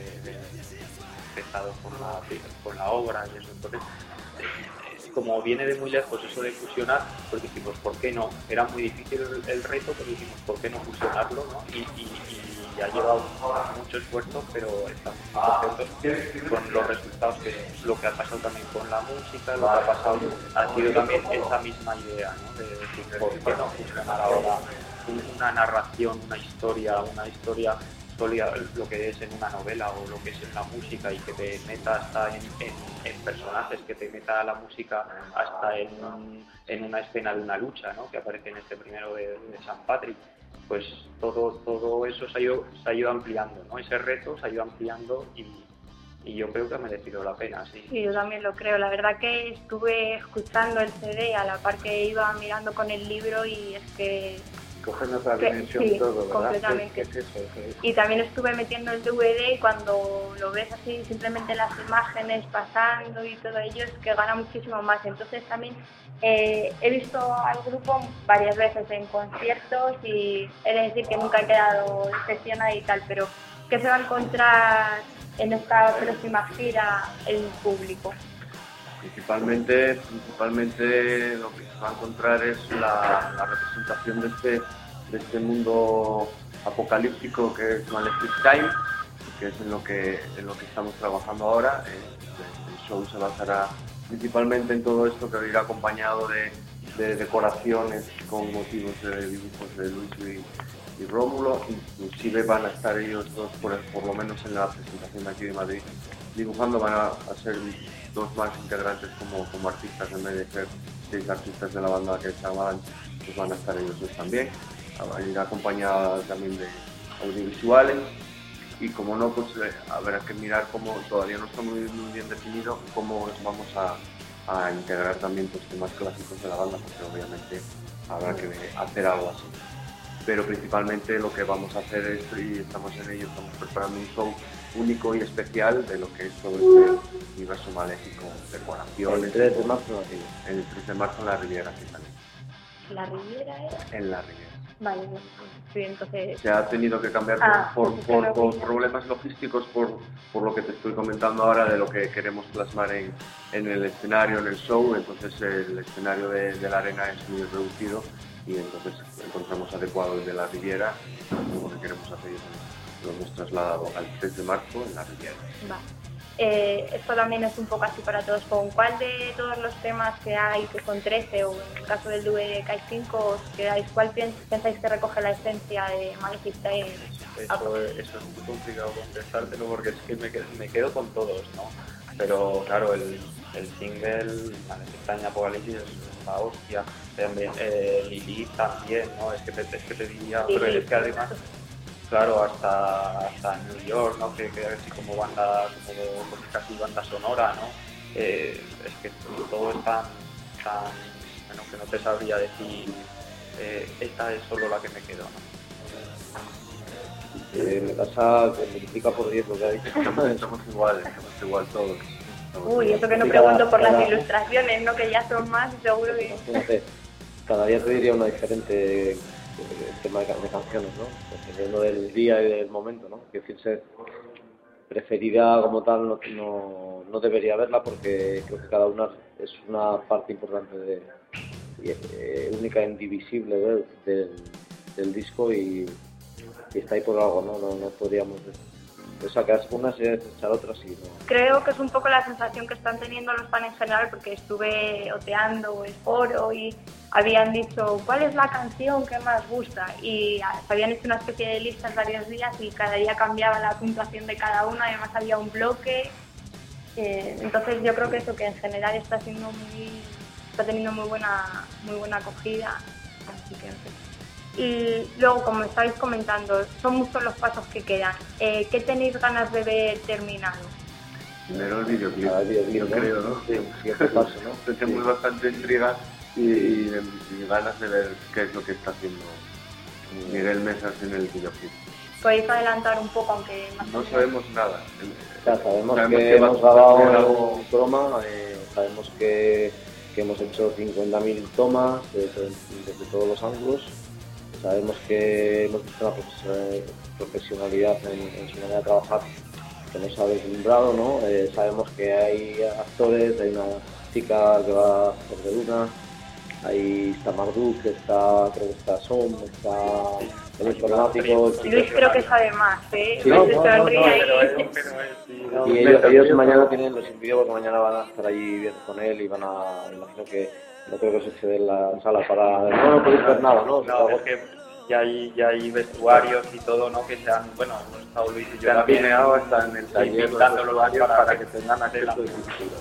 empezado con la obra y eso. Entonces, como viene de muy lejos eso de fusionar, pues dijimos, ¿por qué no? Era muy difícil el reto, pero dijimos, ¿por qué no fusionarlo, ¿no? Y ha llevado mucho esfuerzo, pero estamos muy contentos con los resultados, que es lo que ha pasado también con la música, lo que ha pasado ha sido también esa misma idea, ¿no? De decir, ¿por qué no fusionar ahora una narración, una historia sólida, lo que es en una novela o lo que es en la música, y que te meta hasta en personajes, que te meta la música hasta en una escena de una lucha, ¿no? Que aparece en este primero de San Patrick? Pues todo eso se ha ido ampliando, ¿no? Ese reto se ha ido ampliando y yo creo que ha merecido la pena, sí. Sí, yo también lo creo. La verdad que estuve escuchando el CD a la par que iba mirando con el libro, y es que cogen otra dimensión, sí, todo, ¿verdad? Completamente. Y también estuve metiendo el DVD, y cuando lo ves así, simplemente las imágenes pasando y todo ello, es que gana muchísimo más. Entonces también he visto al grupo varias veces en conciertos, y he de decir que nunca he quedado decepcionada y tal, pero ¿qué se va a encontrar en esta próxima gira el público? Principalmente lo que se va a encontrar es la representación de este mundo apocalíptico que es Malefic Time, que es en lo que estamos trabajando ahora. El show se basará principalmente en todo esto, que irá acompañado de decoraciones con motivos de dibujos de Luis y Rómulo. Inclusive van a estar ellos dos por lo menos en la presentación de aquí de Madrid, dibujando van a ser 2 más integrantes como artistas, en vez de ser 6 artistas de la banda que es Avalanche, pues van a estar ellos 2 también, a ir acompañada también de audiovisuales. Y como no, pues habrá que mirar cómo, todavía no está muy bien definido, cómo vamos a integrar también pues, temas clásicos de la banda, porque obviamente habrá que hacer algo así. Pero principalmente lo que vamos a hacer es, y estamos en ello, estamos preparando un show único y especial de lo que es todo este universo maléfico, decoraciones. El 3 de marzo el 3 de marzo en la Riviera, ¿qué tal? ¿La Riviera era? En la Riviera. Vale, sí, entonces... Se ha tenido que cambiar por problemas logísticos, por lo que te estoy comentando ahora de lo que queremos plasmar en el escenario, en el show. Entonces el escenario de la arena es muy reducido y entonces encontramos adecuado el de la Riviera. Lo que queremos hacer es lo hemos trasladado al 3 de marzo en la Riviera. Vale. Esto también es un poco así para todos. ¿Con cuál de todos los temas que hay, que son 13, o en el caso del DVD que hay 5, os quedáis? ¿Cuál pensáis que recoge la esencia de Malefic Time? Eso es muy complicado contestártelo porque es que me quedo con todos, ¿no? Pero claro, el single Malefic Time Apocalipsis es la hostia. También Lilith también, ¿no? Es que te diría, pero es que además... Claro, hasta New York, ¿no? Que así como banda, como casi banda sonora, ¿no? Es que todo es tan bueno, que no te sabría decir, esta es solo la que me quedo, ¿no? Me pasa que multiplica por 10 lo que hay. Estamos igual todos. Uy, eso que no pregunto por las ilustraciones, ¿no? Que ya son más, seguro que... Fíjate, cada día te diría una diferente tema de canciones, ¿no? Dependiendo del día y del momento, ¿no? Es decir, ser preferida como tal no debería haberla porque creo que cada una es una parte importante única e indivisible del disco y está ahí por algo, ¿no? No podríamos sacar unas y echar otras y no. Creo que es un poco la sensación que están teniendo los fans en general, porque estuve oteando el foro y habían dicho ¿cuál es la canción que más gusta? Y habían hecho una especie de listas varios días y cada día cambiaba la puntuación de cada una, además había un bloque. Entonces yo creo que eso, que en general está teniendo muy buena acogida, así que no sé. Y luego, como estáis comentando, son muchos los pasos que quedan. ¿Qué tenéis ganas de ver terminado? Primero el videoclip, yo creo, ¿no? Sí, siguiente paso, ¿no? Tenemos bastante intriga y ganas de ver qué es lo que está haciendo Miguel Mesas en el videoclip. ¿Podéis adelantar un poco, aunque más no sabemos nada? Ya sabemos que hemos grabado un croma, sabemos que hemos hecho 50.000 tomas desde todos los ángulos. Sabemos que hemos visto una profesionalidad en su manera de trabajar que nos ha deslumbrado, ¿no? Sabemos que hay actores, hay una chica que va a hacer de Luna, ahí está Marduk, creo que está Som, está el informático. Luis creo que sabe más, ¿eh? Sí, y ellos mañana tienen los envíos porque mañana van a estar allí con él y van a, imagino que no creo que se quede en la sala para... No podéis ver nada, ¿no? No, es que ya hay vestuarios y todo, ¿no? Que se han, bueno, hemos estado Luis y yo también hasta en el taller pintando los vestuarios para que tengan acceso de cultura.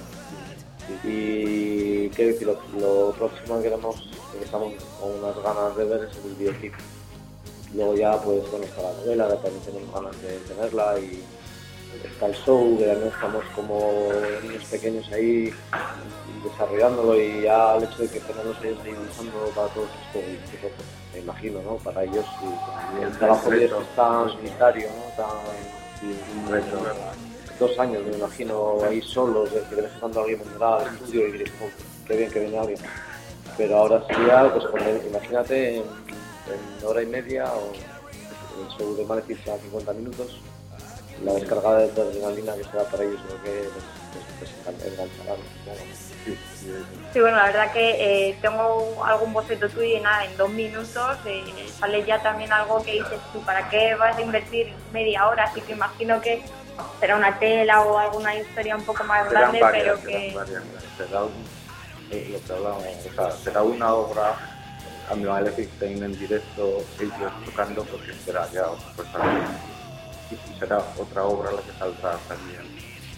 Y qué decir, lo próximo que queremos, que estamos con unas ganas de ver, es el videoclip. Luego ya, pues, bueno, está la novela, que también tenemos ganas de tenerla y está el show, que también estamos como niños pequeños ahí desarrollándolo y ya el hecho de que tenemos ellos ahí dibujando para todos esto, me imagino, ¿no? Para ellos y el trabajo de ellos es tan solitario, ¿no? Tan 2 años, me imagino, ahí solos, que de vez en cuando alguien vendrá al estudio y diréis, qué bien que viene alguien. Pero ahora sí ya, pues imagínate en hora y media o el show de Malefic a 50 minutos, la descarga de adrenalina que será para ellos lo que les enganchará. Sí, bueno, la verdad que tengo algún boceto tuyo y nada, en 2 minutos sale ya también algo que dices tú, ¿para qué vas a invertir media hora? Así que imagino que será una tela o alguna historia un poco más grande, pero que... Será lo que hablamos, o sea, será una obra a mi Malefic Time en directo, ellos tocando, porque será ya otra cosa. Y será otra obra la que saldrá también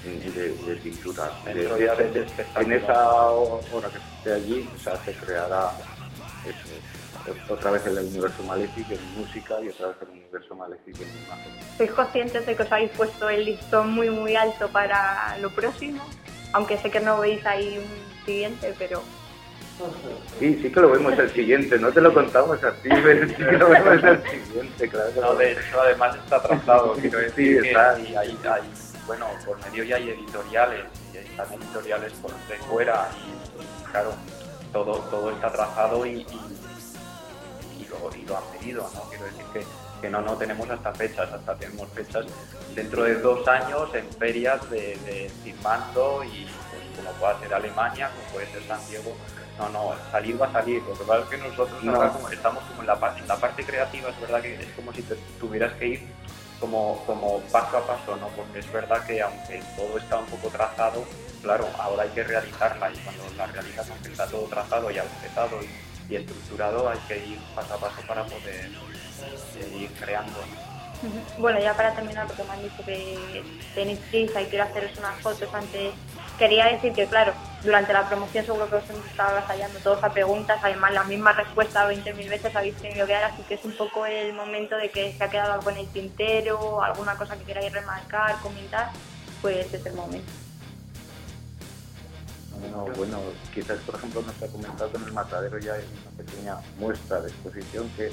de pintura. Dentro ya del espectáculo. En esa hora que esté allí, o sea, se creará otra vez el universo Malefic en música y otra vez el universo Malefic en imagen. ¿Sois conscientes de que os habéis puesto el listón muy muy alto para lo próximo? Aunque sé que no veis ahí un siguiente, pero... Sí que lo vemos el siguiente, no te lo contamos a ti, pero sí que lo vemos el siguiente, claro. No, de hecho, además está trazado, quiero decir Sí, está. que hay, bueno, por medio ya hay editoriales, y están editoriales de fuera, y claro, todo está trazado y lo han pedido, ¿no? Quiero decir que no tenemos tenemos fechas dentro de 2 años en ferias de firmando, y pues, como pueda ser Alemania, como puede ser San Diego. No, salir va a salir. Lo que pasa es que nosotros estamos como en la parte creativa. Es verdad que es como si tuvieras que ir como paso a paso, ¿no? Porque es verdad que aunque todo está un poco trazado, claro, ahora hay que realizarla, y cuando la realizas, aunque está todo trazado y empezado y estructurado, hay que ir paso a paso para poder ir creando, ¿no? Bueno, ya para terminar, porque me han dicho que tenéis prisa y quiero haceros unas fotos antes. Quería decir que, claro, durante la promoción seguro que os hemos estado avasallando todos a preguntas, además la misma respuesta 20.000 veces habéis tenido que dar, así que es un poco el momento de que se ha quedado algo en el tintero, alguna cosa que queráis remarcar, comentar, pues es el momento. Bueno, quizás por ejemplo nos ha comentado que en el Matadero ya hay una pequeña muestra de exposición que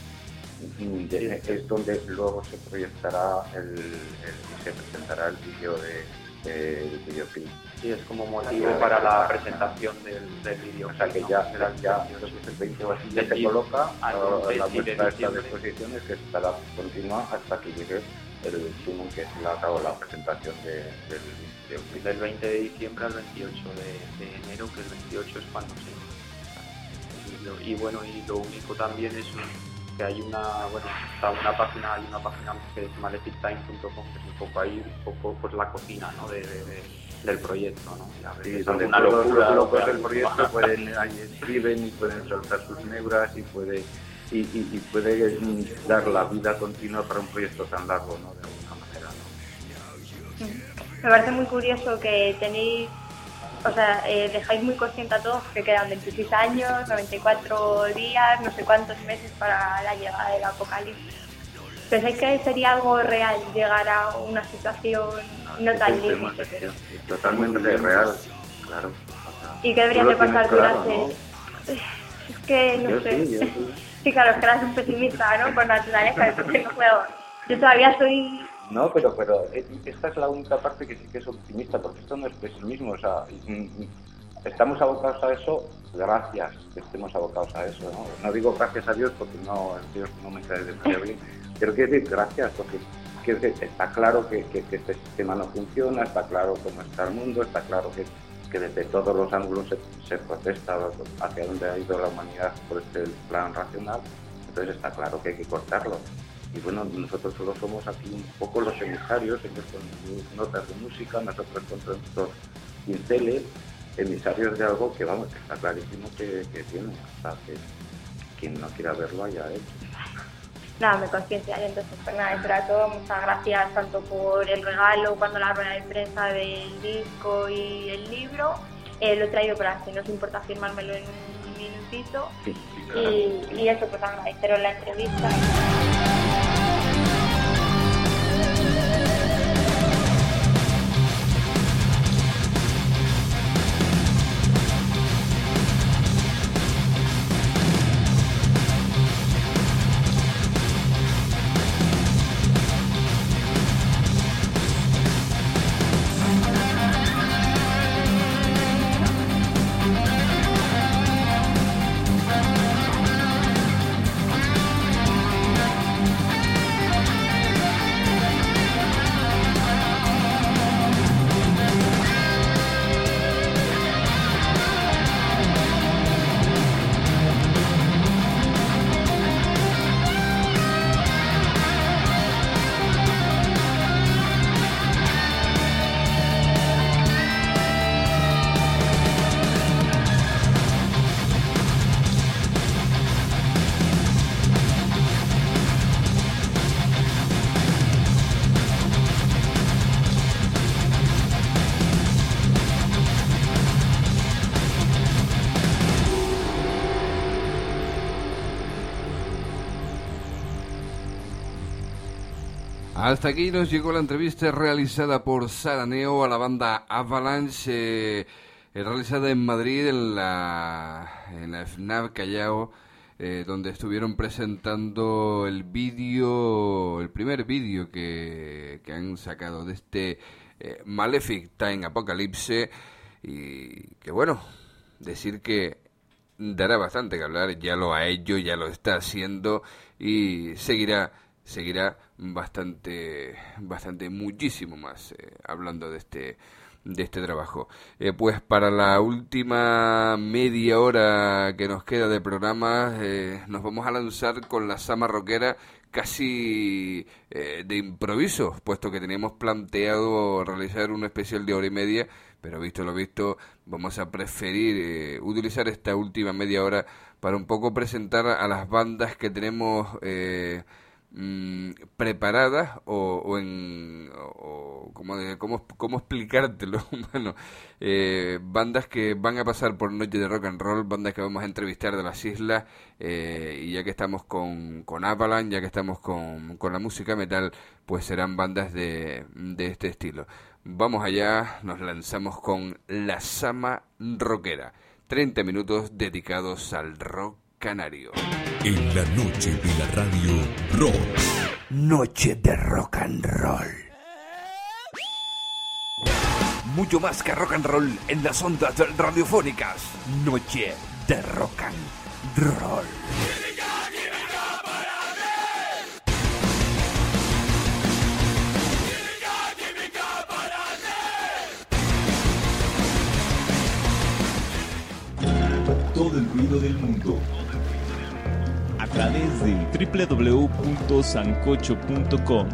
es donde luego se proyectará se presentará el vídeo del videoclip. Sí, es como motivo para la presentación del vídeo. O sea que ya creo que es el 20 o así ya se coloca la muestra esta de exposiciones que estará continua hasta que llegue el sumo que es la presentación del videoclip. Del 20 de diciembre al 28 de enero, que el 28 es cuando se... Y bueno, y lo único también es que hay una página que es malefictime.com, que es un poco ahí, pues la cocina, ¿no? del proyecto, ¿no? Sí, donde una locura, los locos del proyecto escriben y pueden soltar sus neuras y puede dar la vida continua para un proyecto tan largo, ¿no? De alguna manera, ¿no? Me parece muy curioso que tenéis, dejáis muy consciente a todos que quedan 26 años, 94 días, no sé cuántos meses para la llegada del apocalipsis. ¿Pensáis que sería algo real llegar a una situación no tan límite? Totalmente real, claro. ¿Y qué debería de pasar durante...? ¿No? Es que no sé. Sí, claro, es que eres un pesimista, ¿no? Por naturaleza, entonces no puedo... Yo todavía soy... No, pero esta es la única parte que sí que es optimista, porque esto no es pesimismo, o sea, estamos abocados a eso, gracias que estemos abocados a eso, ¿no? No digo gracias a Dios porque Dios no me cae de manera bien, pero quiero decir gracias porque está claro que este sistema no funciona, está claro cómo está el mundo, está claro que desde todos los ángulos se protesta hacia dónde ha ido la humanidad por este plan racional, entonces está claro que hay que cortarlo. Y bueno, nosotros solo somos aquí un poco los emisarios, ellos con notas de música, nosotros con nuestros pinceles, emisarios de algo que vamos, que está clarísimo que tiene, hasta que quien no quiera verlo haya hecho. Nada, me concienciaré entonces, pues nada, eso era todo. Muchas gracias tanto por el regalo cuando la rueda de prensa del disco y el libro. Lo he traído para si no os importa firmármelo en un minutito. Sí, y eso, pues agradeceros la entrevista. Hasta aquí nos llegó la entrevista realizada por Sara Neo a la banda Avalanche, realizada en Madrid en la FNAC Callao, donde estuvieron presentando el primer vídeo que han sacado de este Malefic Time Apocalypse, y que bueno, decir que dará bastante que hablar, ya lo ha hecho, ya lo está haciendo y seguirá bastante muchísimo más hablando de este trabajo. Pues para la última media hora que nos queda de programa, nos vamos a lanzar con la Sama Rockera casi de improviso, puesto que teníamos planteado realizar un especial de hora y media, pero visto lo visto, vamos a preferir utilizar esta última media hora para un poco presentar a las bandas que tenemos preparadas ¿cómo explicártelo? Bueno, bandas que van a pasar por Noche de Rock and Roll, bandas que vamos a entrevistar de las islas, y ya que estamos con Avalanche, ya que estamos con la música metal, pues serán bandas de este estilo. Vamos allá, nos lanzamos con la Sama Rockera, 30 minutos dedicados al rock canario. En la noche de la radio rock. Noche de rock and roll. Mucho más que rock and roll en las ondas radiofónicas. Noche de rock and roll. Todo el ruido del mundo. A través de www.sancocho.com.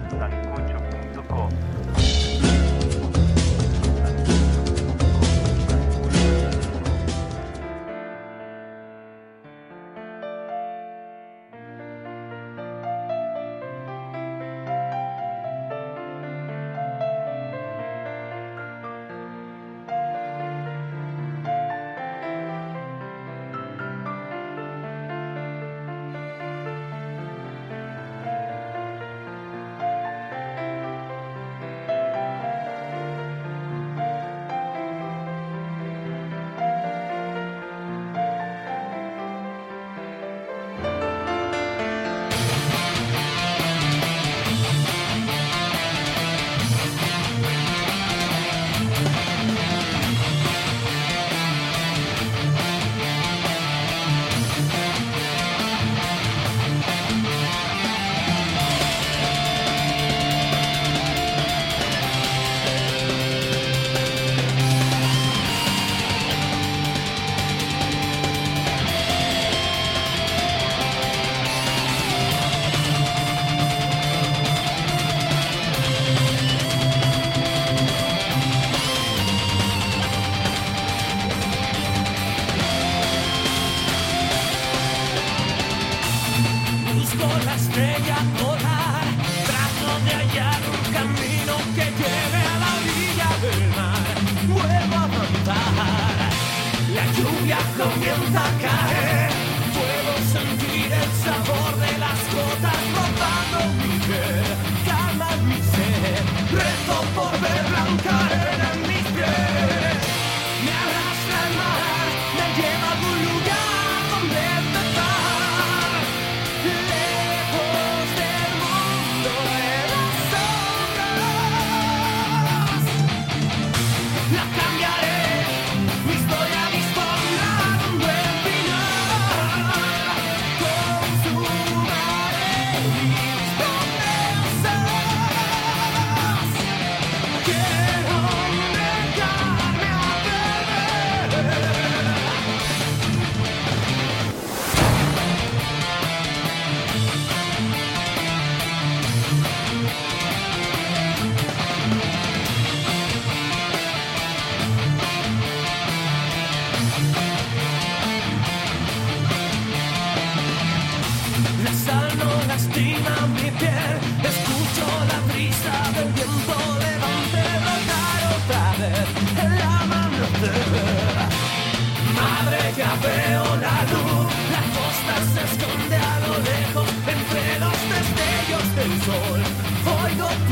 Oigo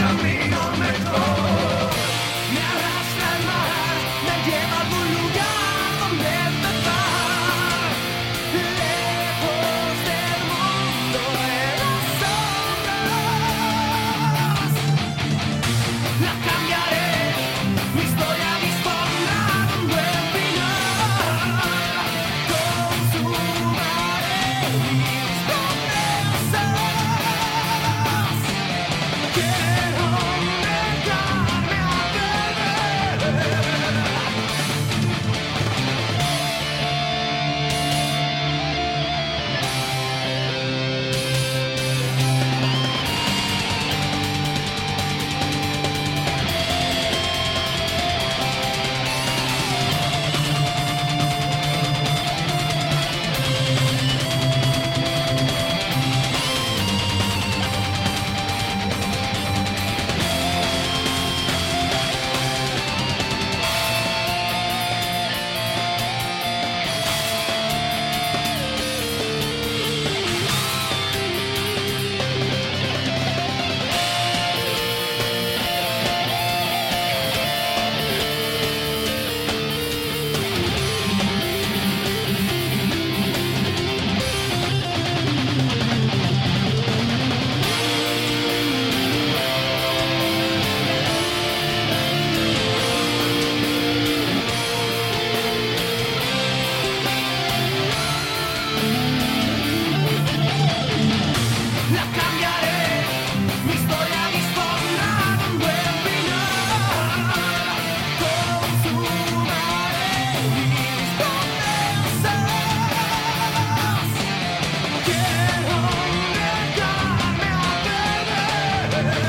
camino mejor. Me arrastra el mar, me lleva a algún lugar donde empezar. Lejos del mundo de las sombras. La cambiaré, mi historia dispondrá de un buen final. Consumaré mis promesas. Quiero dejarme atrever. La cambiaré, mi historia dispondrá de un buen final. Consumaré mis promesas. Quiero dejarme atrever.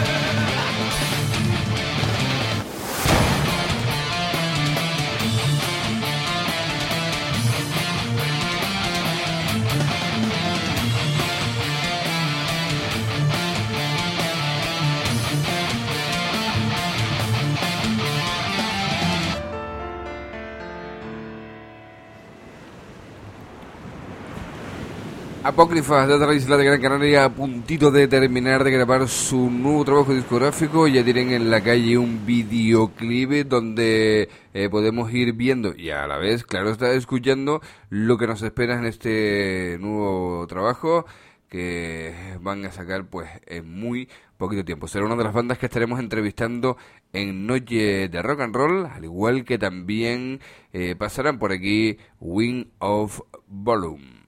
Apócrifas de otra isla de Gran Canaria, a puntito de terminar de grabar su nuevo trabajo discográfico. Ya tienen en la calle un videoclip donde podemos ir viendo y a la vez, claro, está escuchando lo que nos espera en este nuevo trabajo que van a sacar pues en muy poquito tiempo. Será una de las bandas que estaremos entrevistando en Noche de Rock and Roll, al igual que también pasarán por aquí Wing of Volume.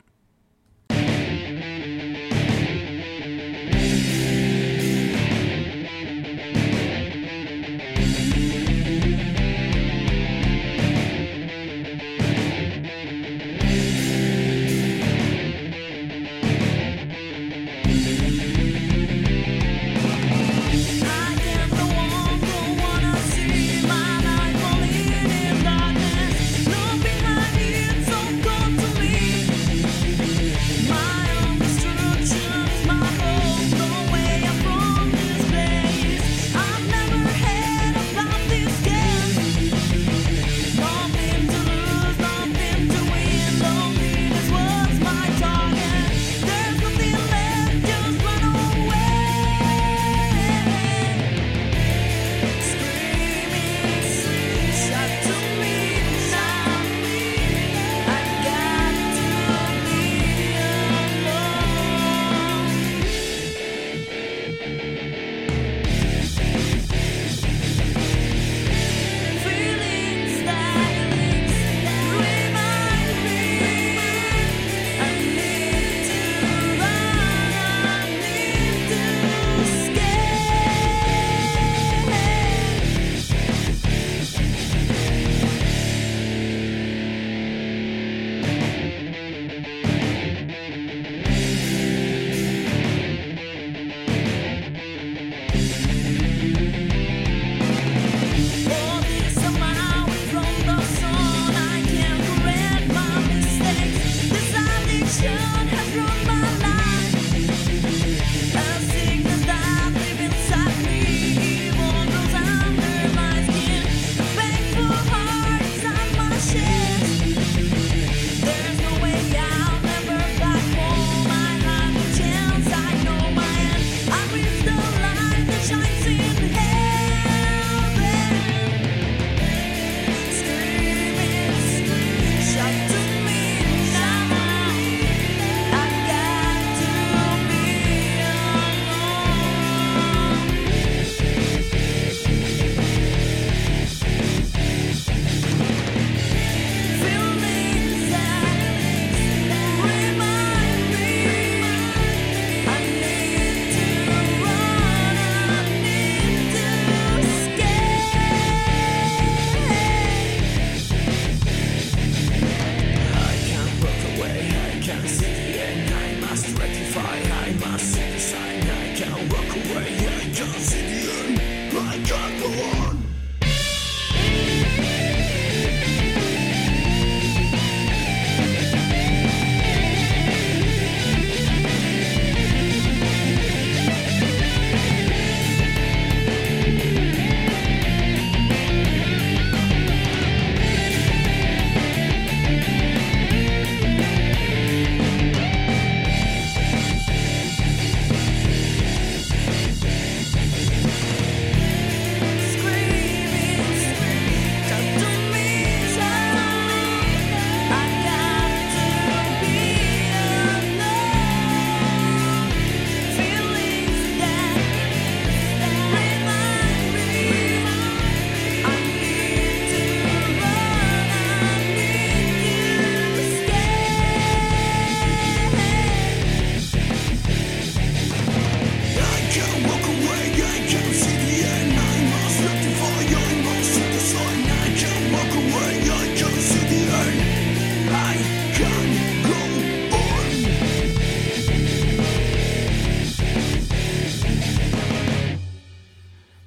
Look behind you, so come to me.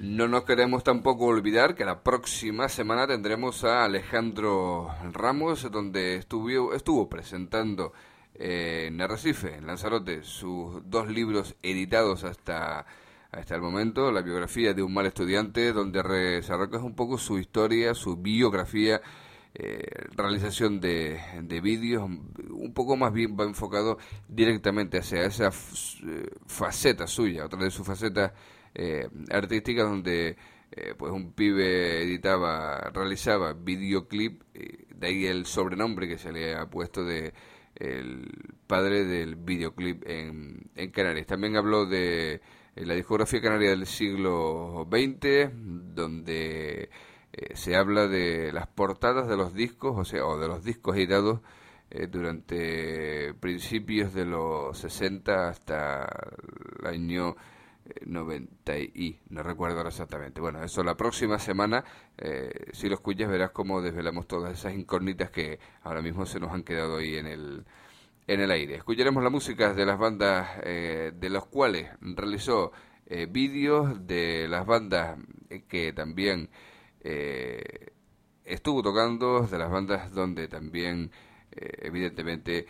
No nos queremos tampoco olvidar que la próxima semana tendremos a Alejandro Ramos, donde estuvo presentando en Arrecife, en Lanzarote, sus 2 libros editados hasta el momento, la biografía de un mal estudiante, donde se recoge un poco su historia, su biografía, realización de vídeos, un poco más bien va enfocado directamente hacia esa faceta suya, otra de sus facetas artísticas, donde pues un pibe realizaba videoclip, de ahí el sobrenombre que se le ha puesto de el padre del videoclip en Canarias. También habló de la discografía canaria del siglo XX, donde se habla de las portadas de los discos, o de los discos editados durante principios de los 60 hasta el año 90 y no recuerdo ahora exactamente. Bueno, eso la próxima semana, si lo escuchas verás cómo desvelamos todas esas incógnitas que ahora mismo se nos han quedado ahí en el aire. Escucharemos la música de las bandas de los cuales realizó vídeos, de las bandas que también estuvo tocando, de las bandas donde también evidentemente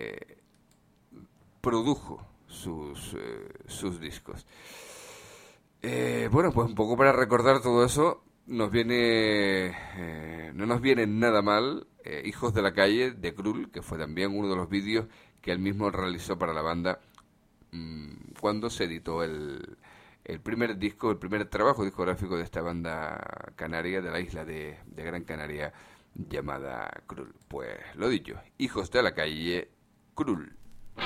produjo sus discos. Bueno, pues un poco para recordar todo eso, no nos viene nada mal Hijos de la Calle de Krul, que fue también uno de los vídeos que él mismo realizó para la banda cuando se editó el primer disco, el primer trabajo discográfico de esta banda canaria de la isla de Gran Canaria llamada Krul. Pues lo dicho, Hijos de la Calle, Krul.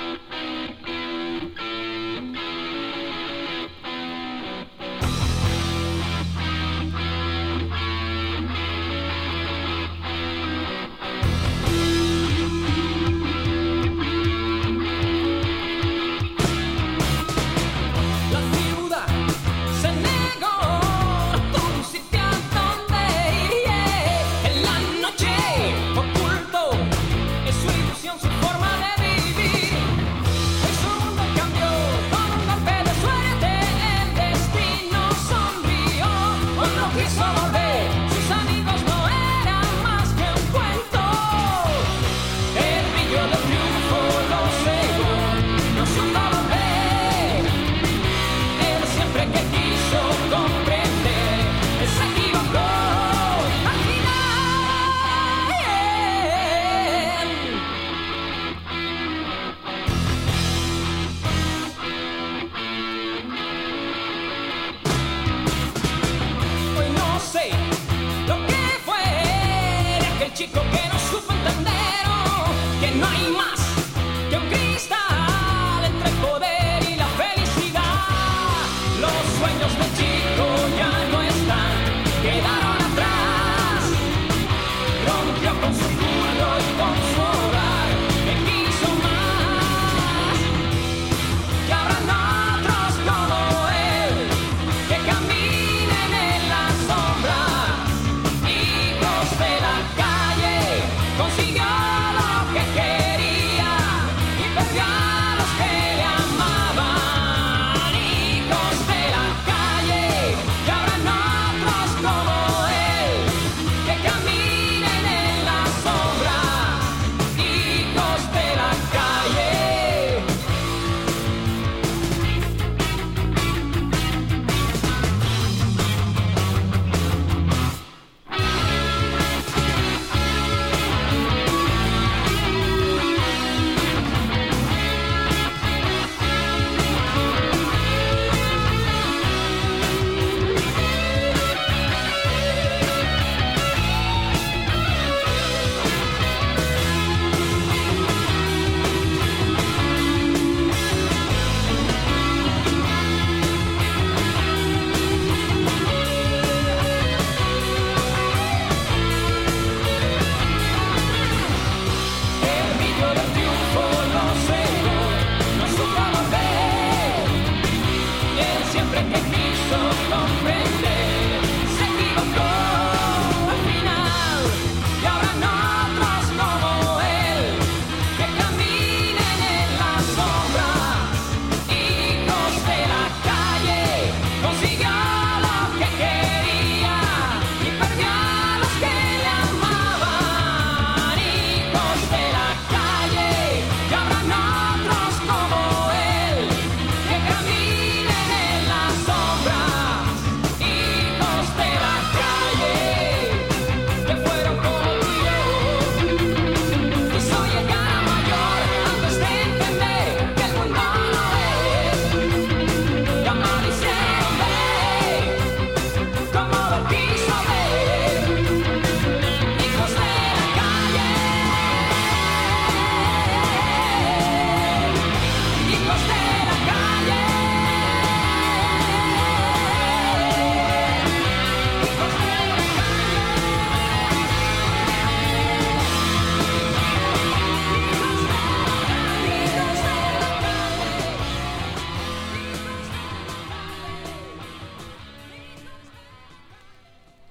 Su forma de vivir, el mundo cambió con un golpe de suerte, el destino sonrió, otro quiso volver, sus amigos no eran más que un cuento, el brillo del triunfo lo cegó, no supo volver, él siempre que quiso comprender, él se equivocó, al final. Hoy no sé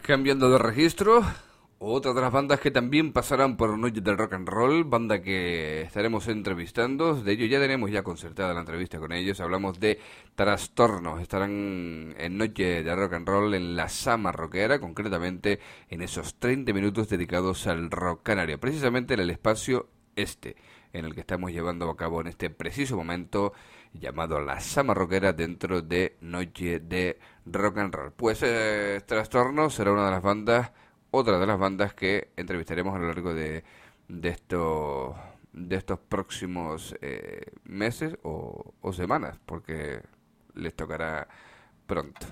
Cambiando de registro, otra de las bandas que también pasarán por Noche del Rock and Roll, banda que estaremos entrevistando. De ello ya tenemos concertada la entrevista con ellos. Hablamos de Trastornos. Estarán en Noche de Rock and Roll en la Sama Rockera, concretamente en esos 30 minutos dedicados al rock canario, precisamente en el espacio en el que estamos llevando a cabo en este preciso momento, llamado la Sama Rockera, dentro de Noche de Rock and Roll. Pues Trastornos será otra de las bandas que entrevistaremos a lo largo de estos próximos meses o semanas, porque les tocará pronto.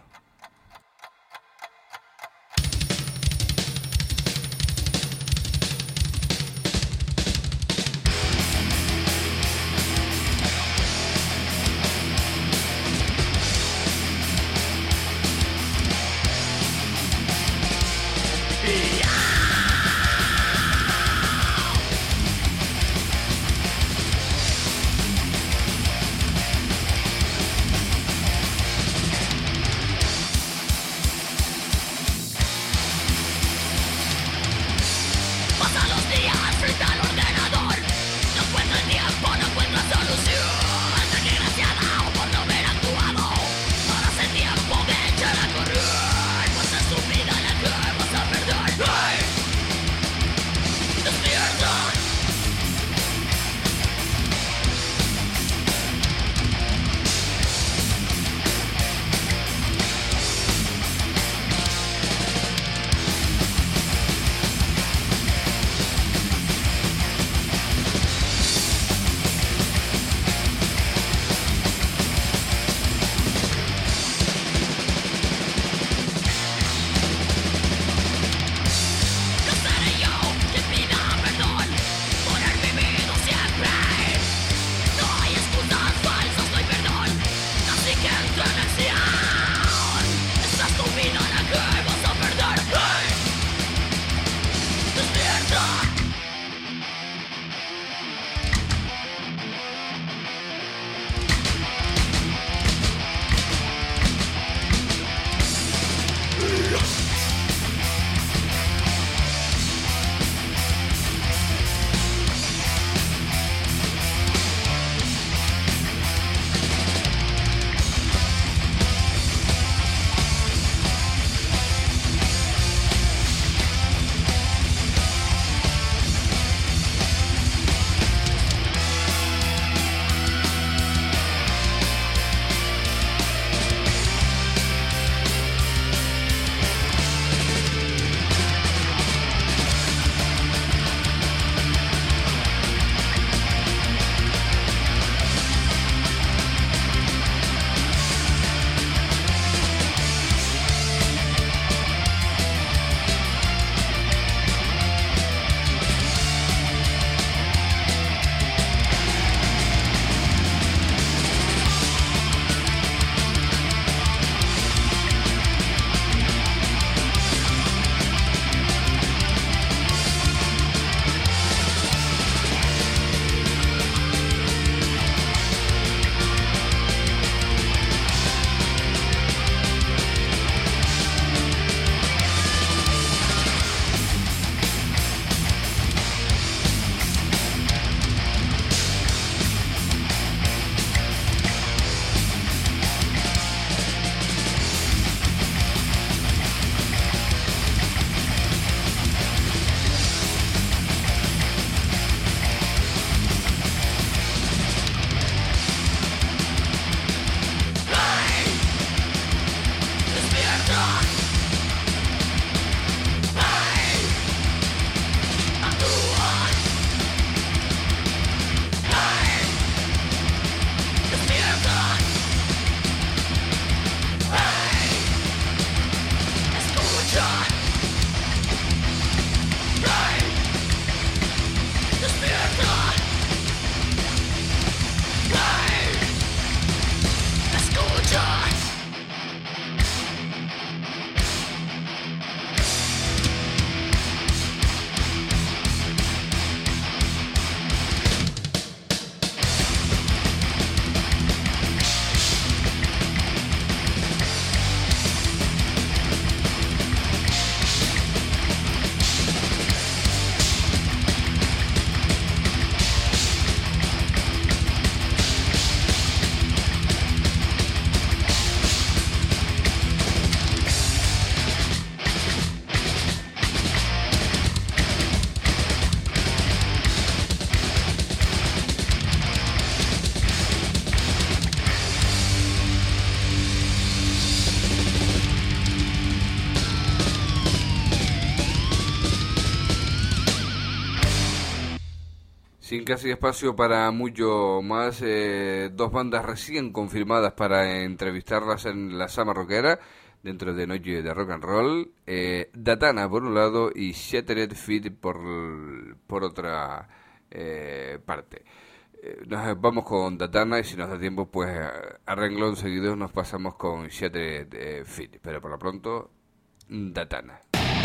Sin casi espacio para mucho más, dos bandas recién confirmadas para entrevistarlas en la Sama Rockera, dentro de Noche de Rock and Roll. Datana por un lado y Shattered Feet por otra parte. Nos vamos con Datana y si nos da tiempo, pues a renglón seguido nos pasamos con Shattered Feet. Pero por lo pronto, Datana.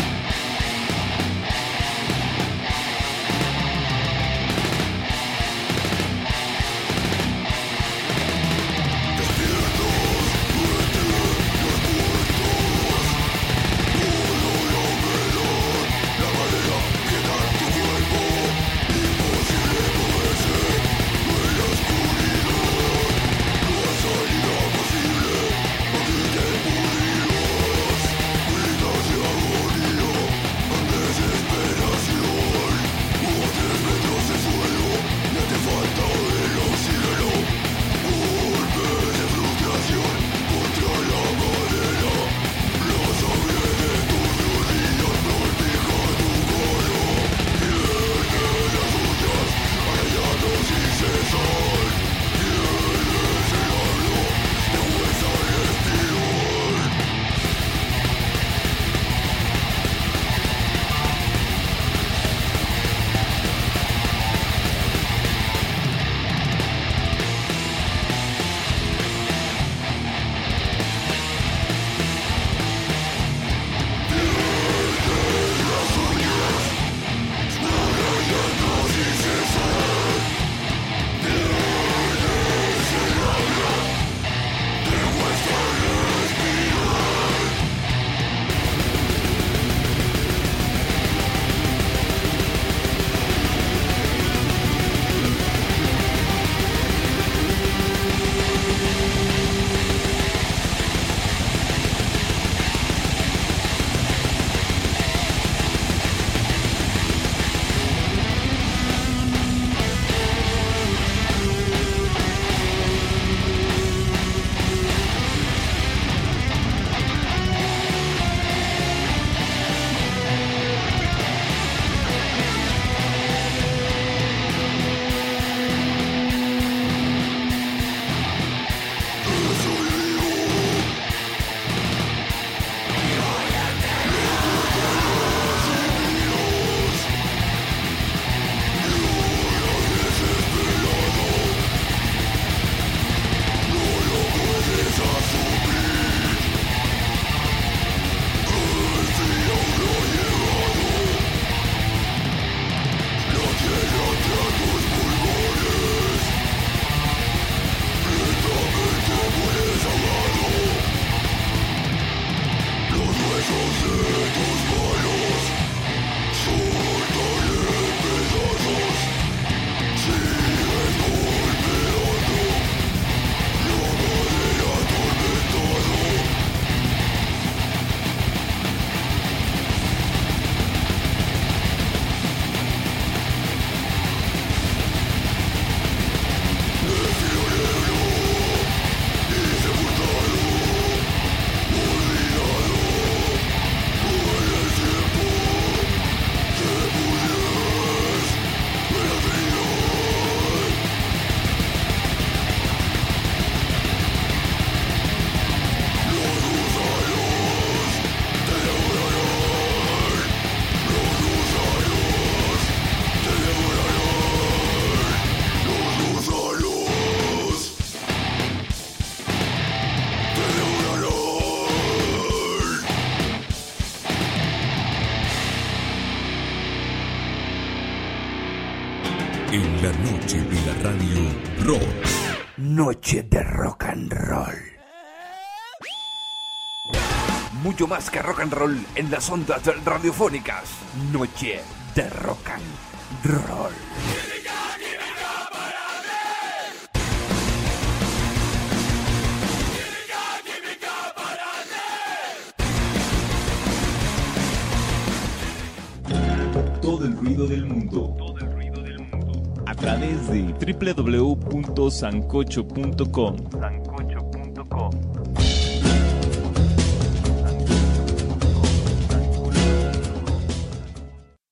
En la noche de la radio rock. Noche de rock and roll. Mucho más que rock and roll en las ondas radiofónicas. Noche de rock and roll. Todo el ruido del mundo. A través de www.sancocho.com.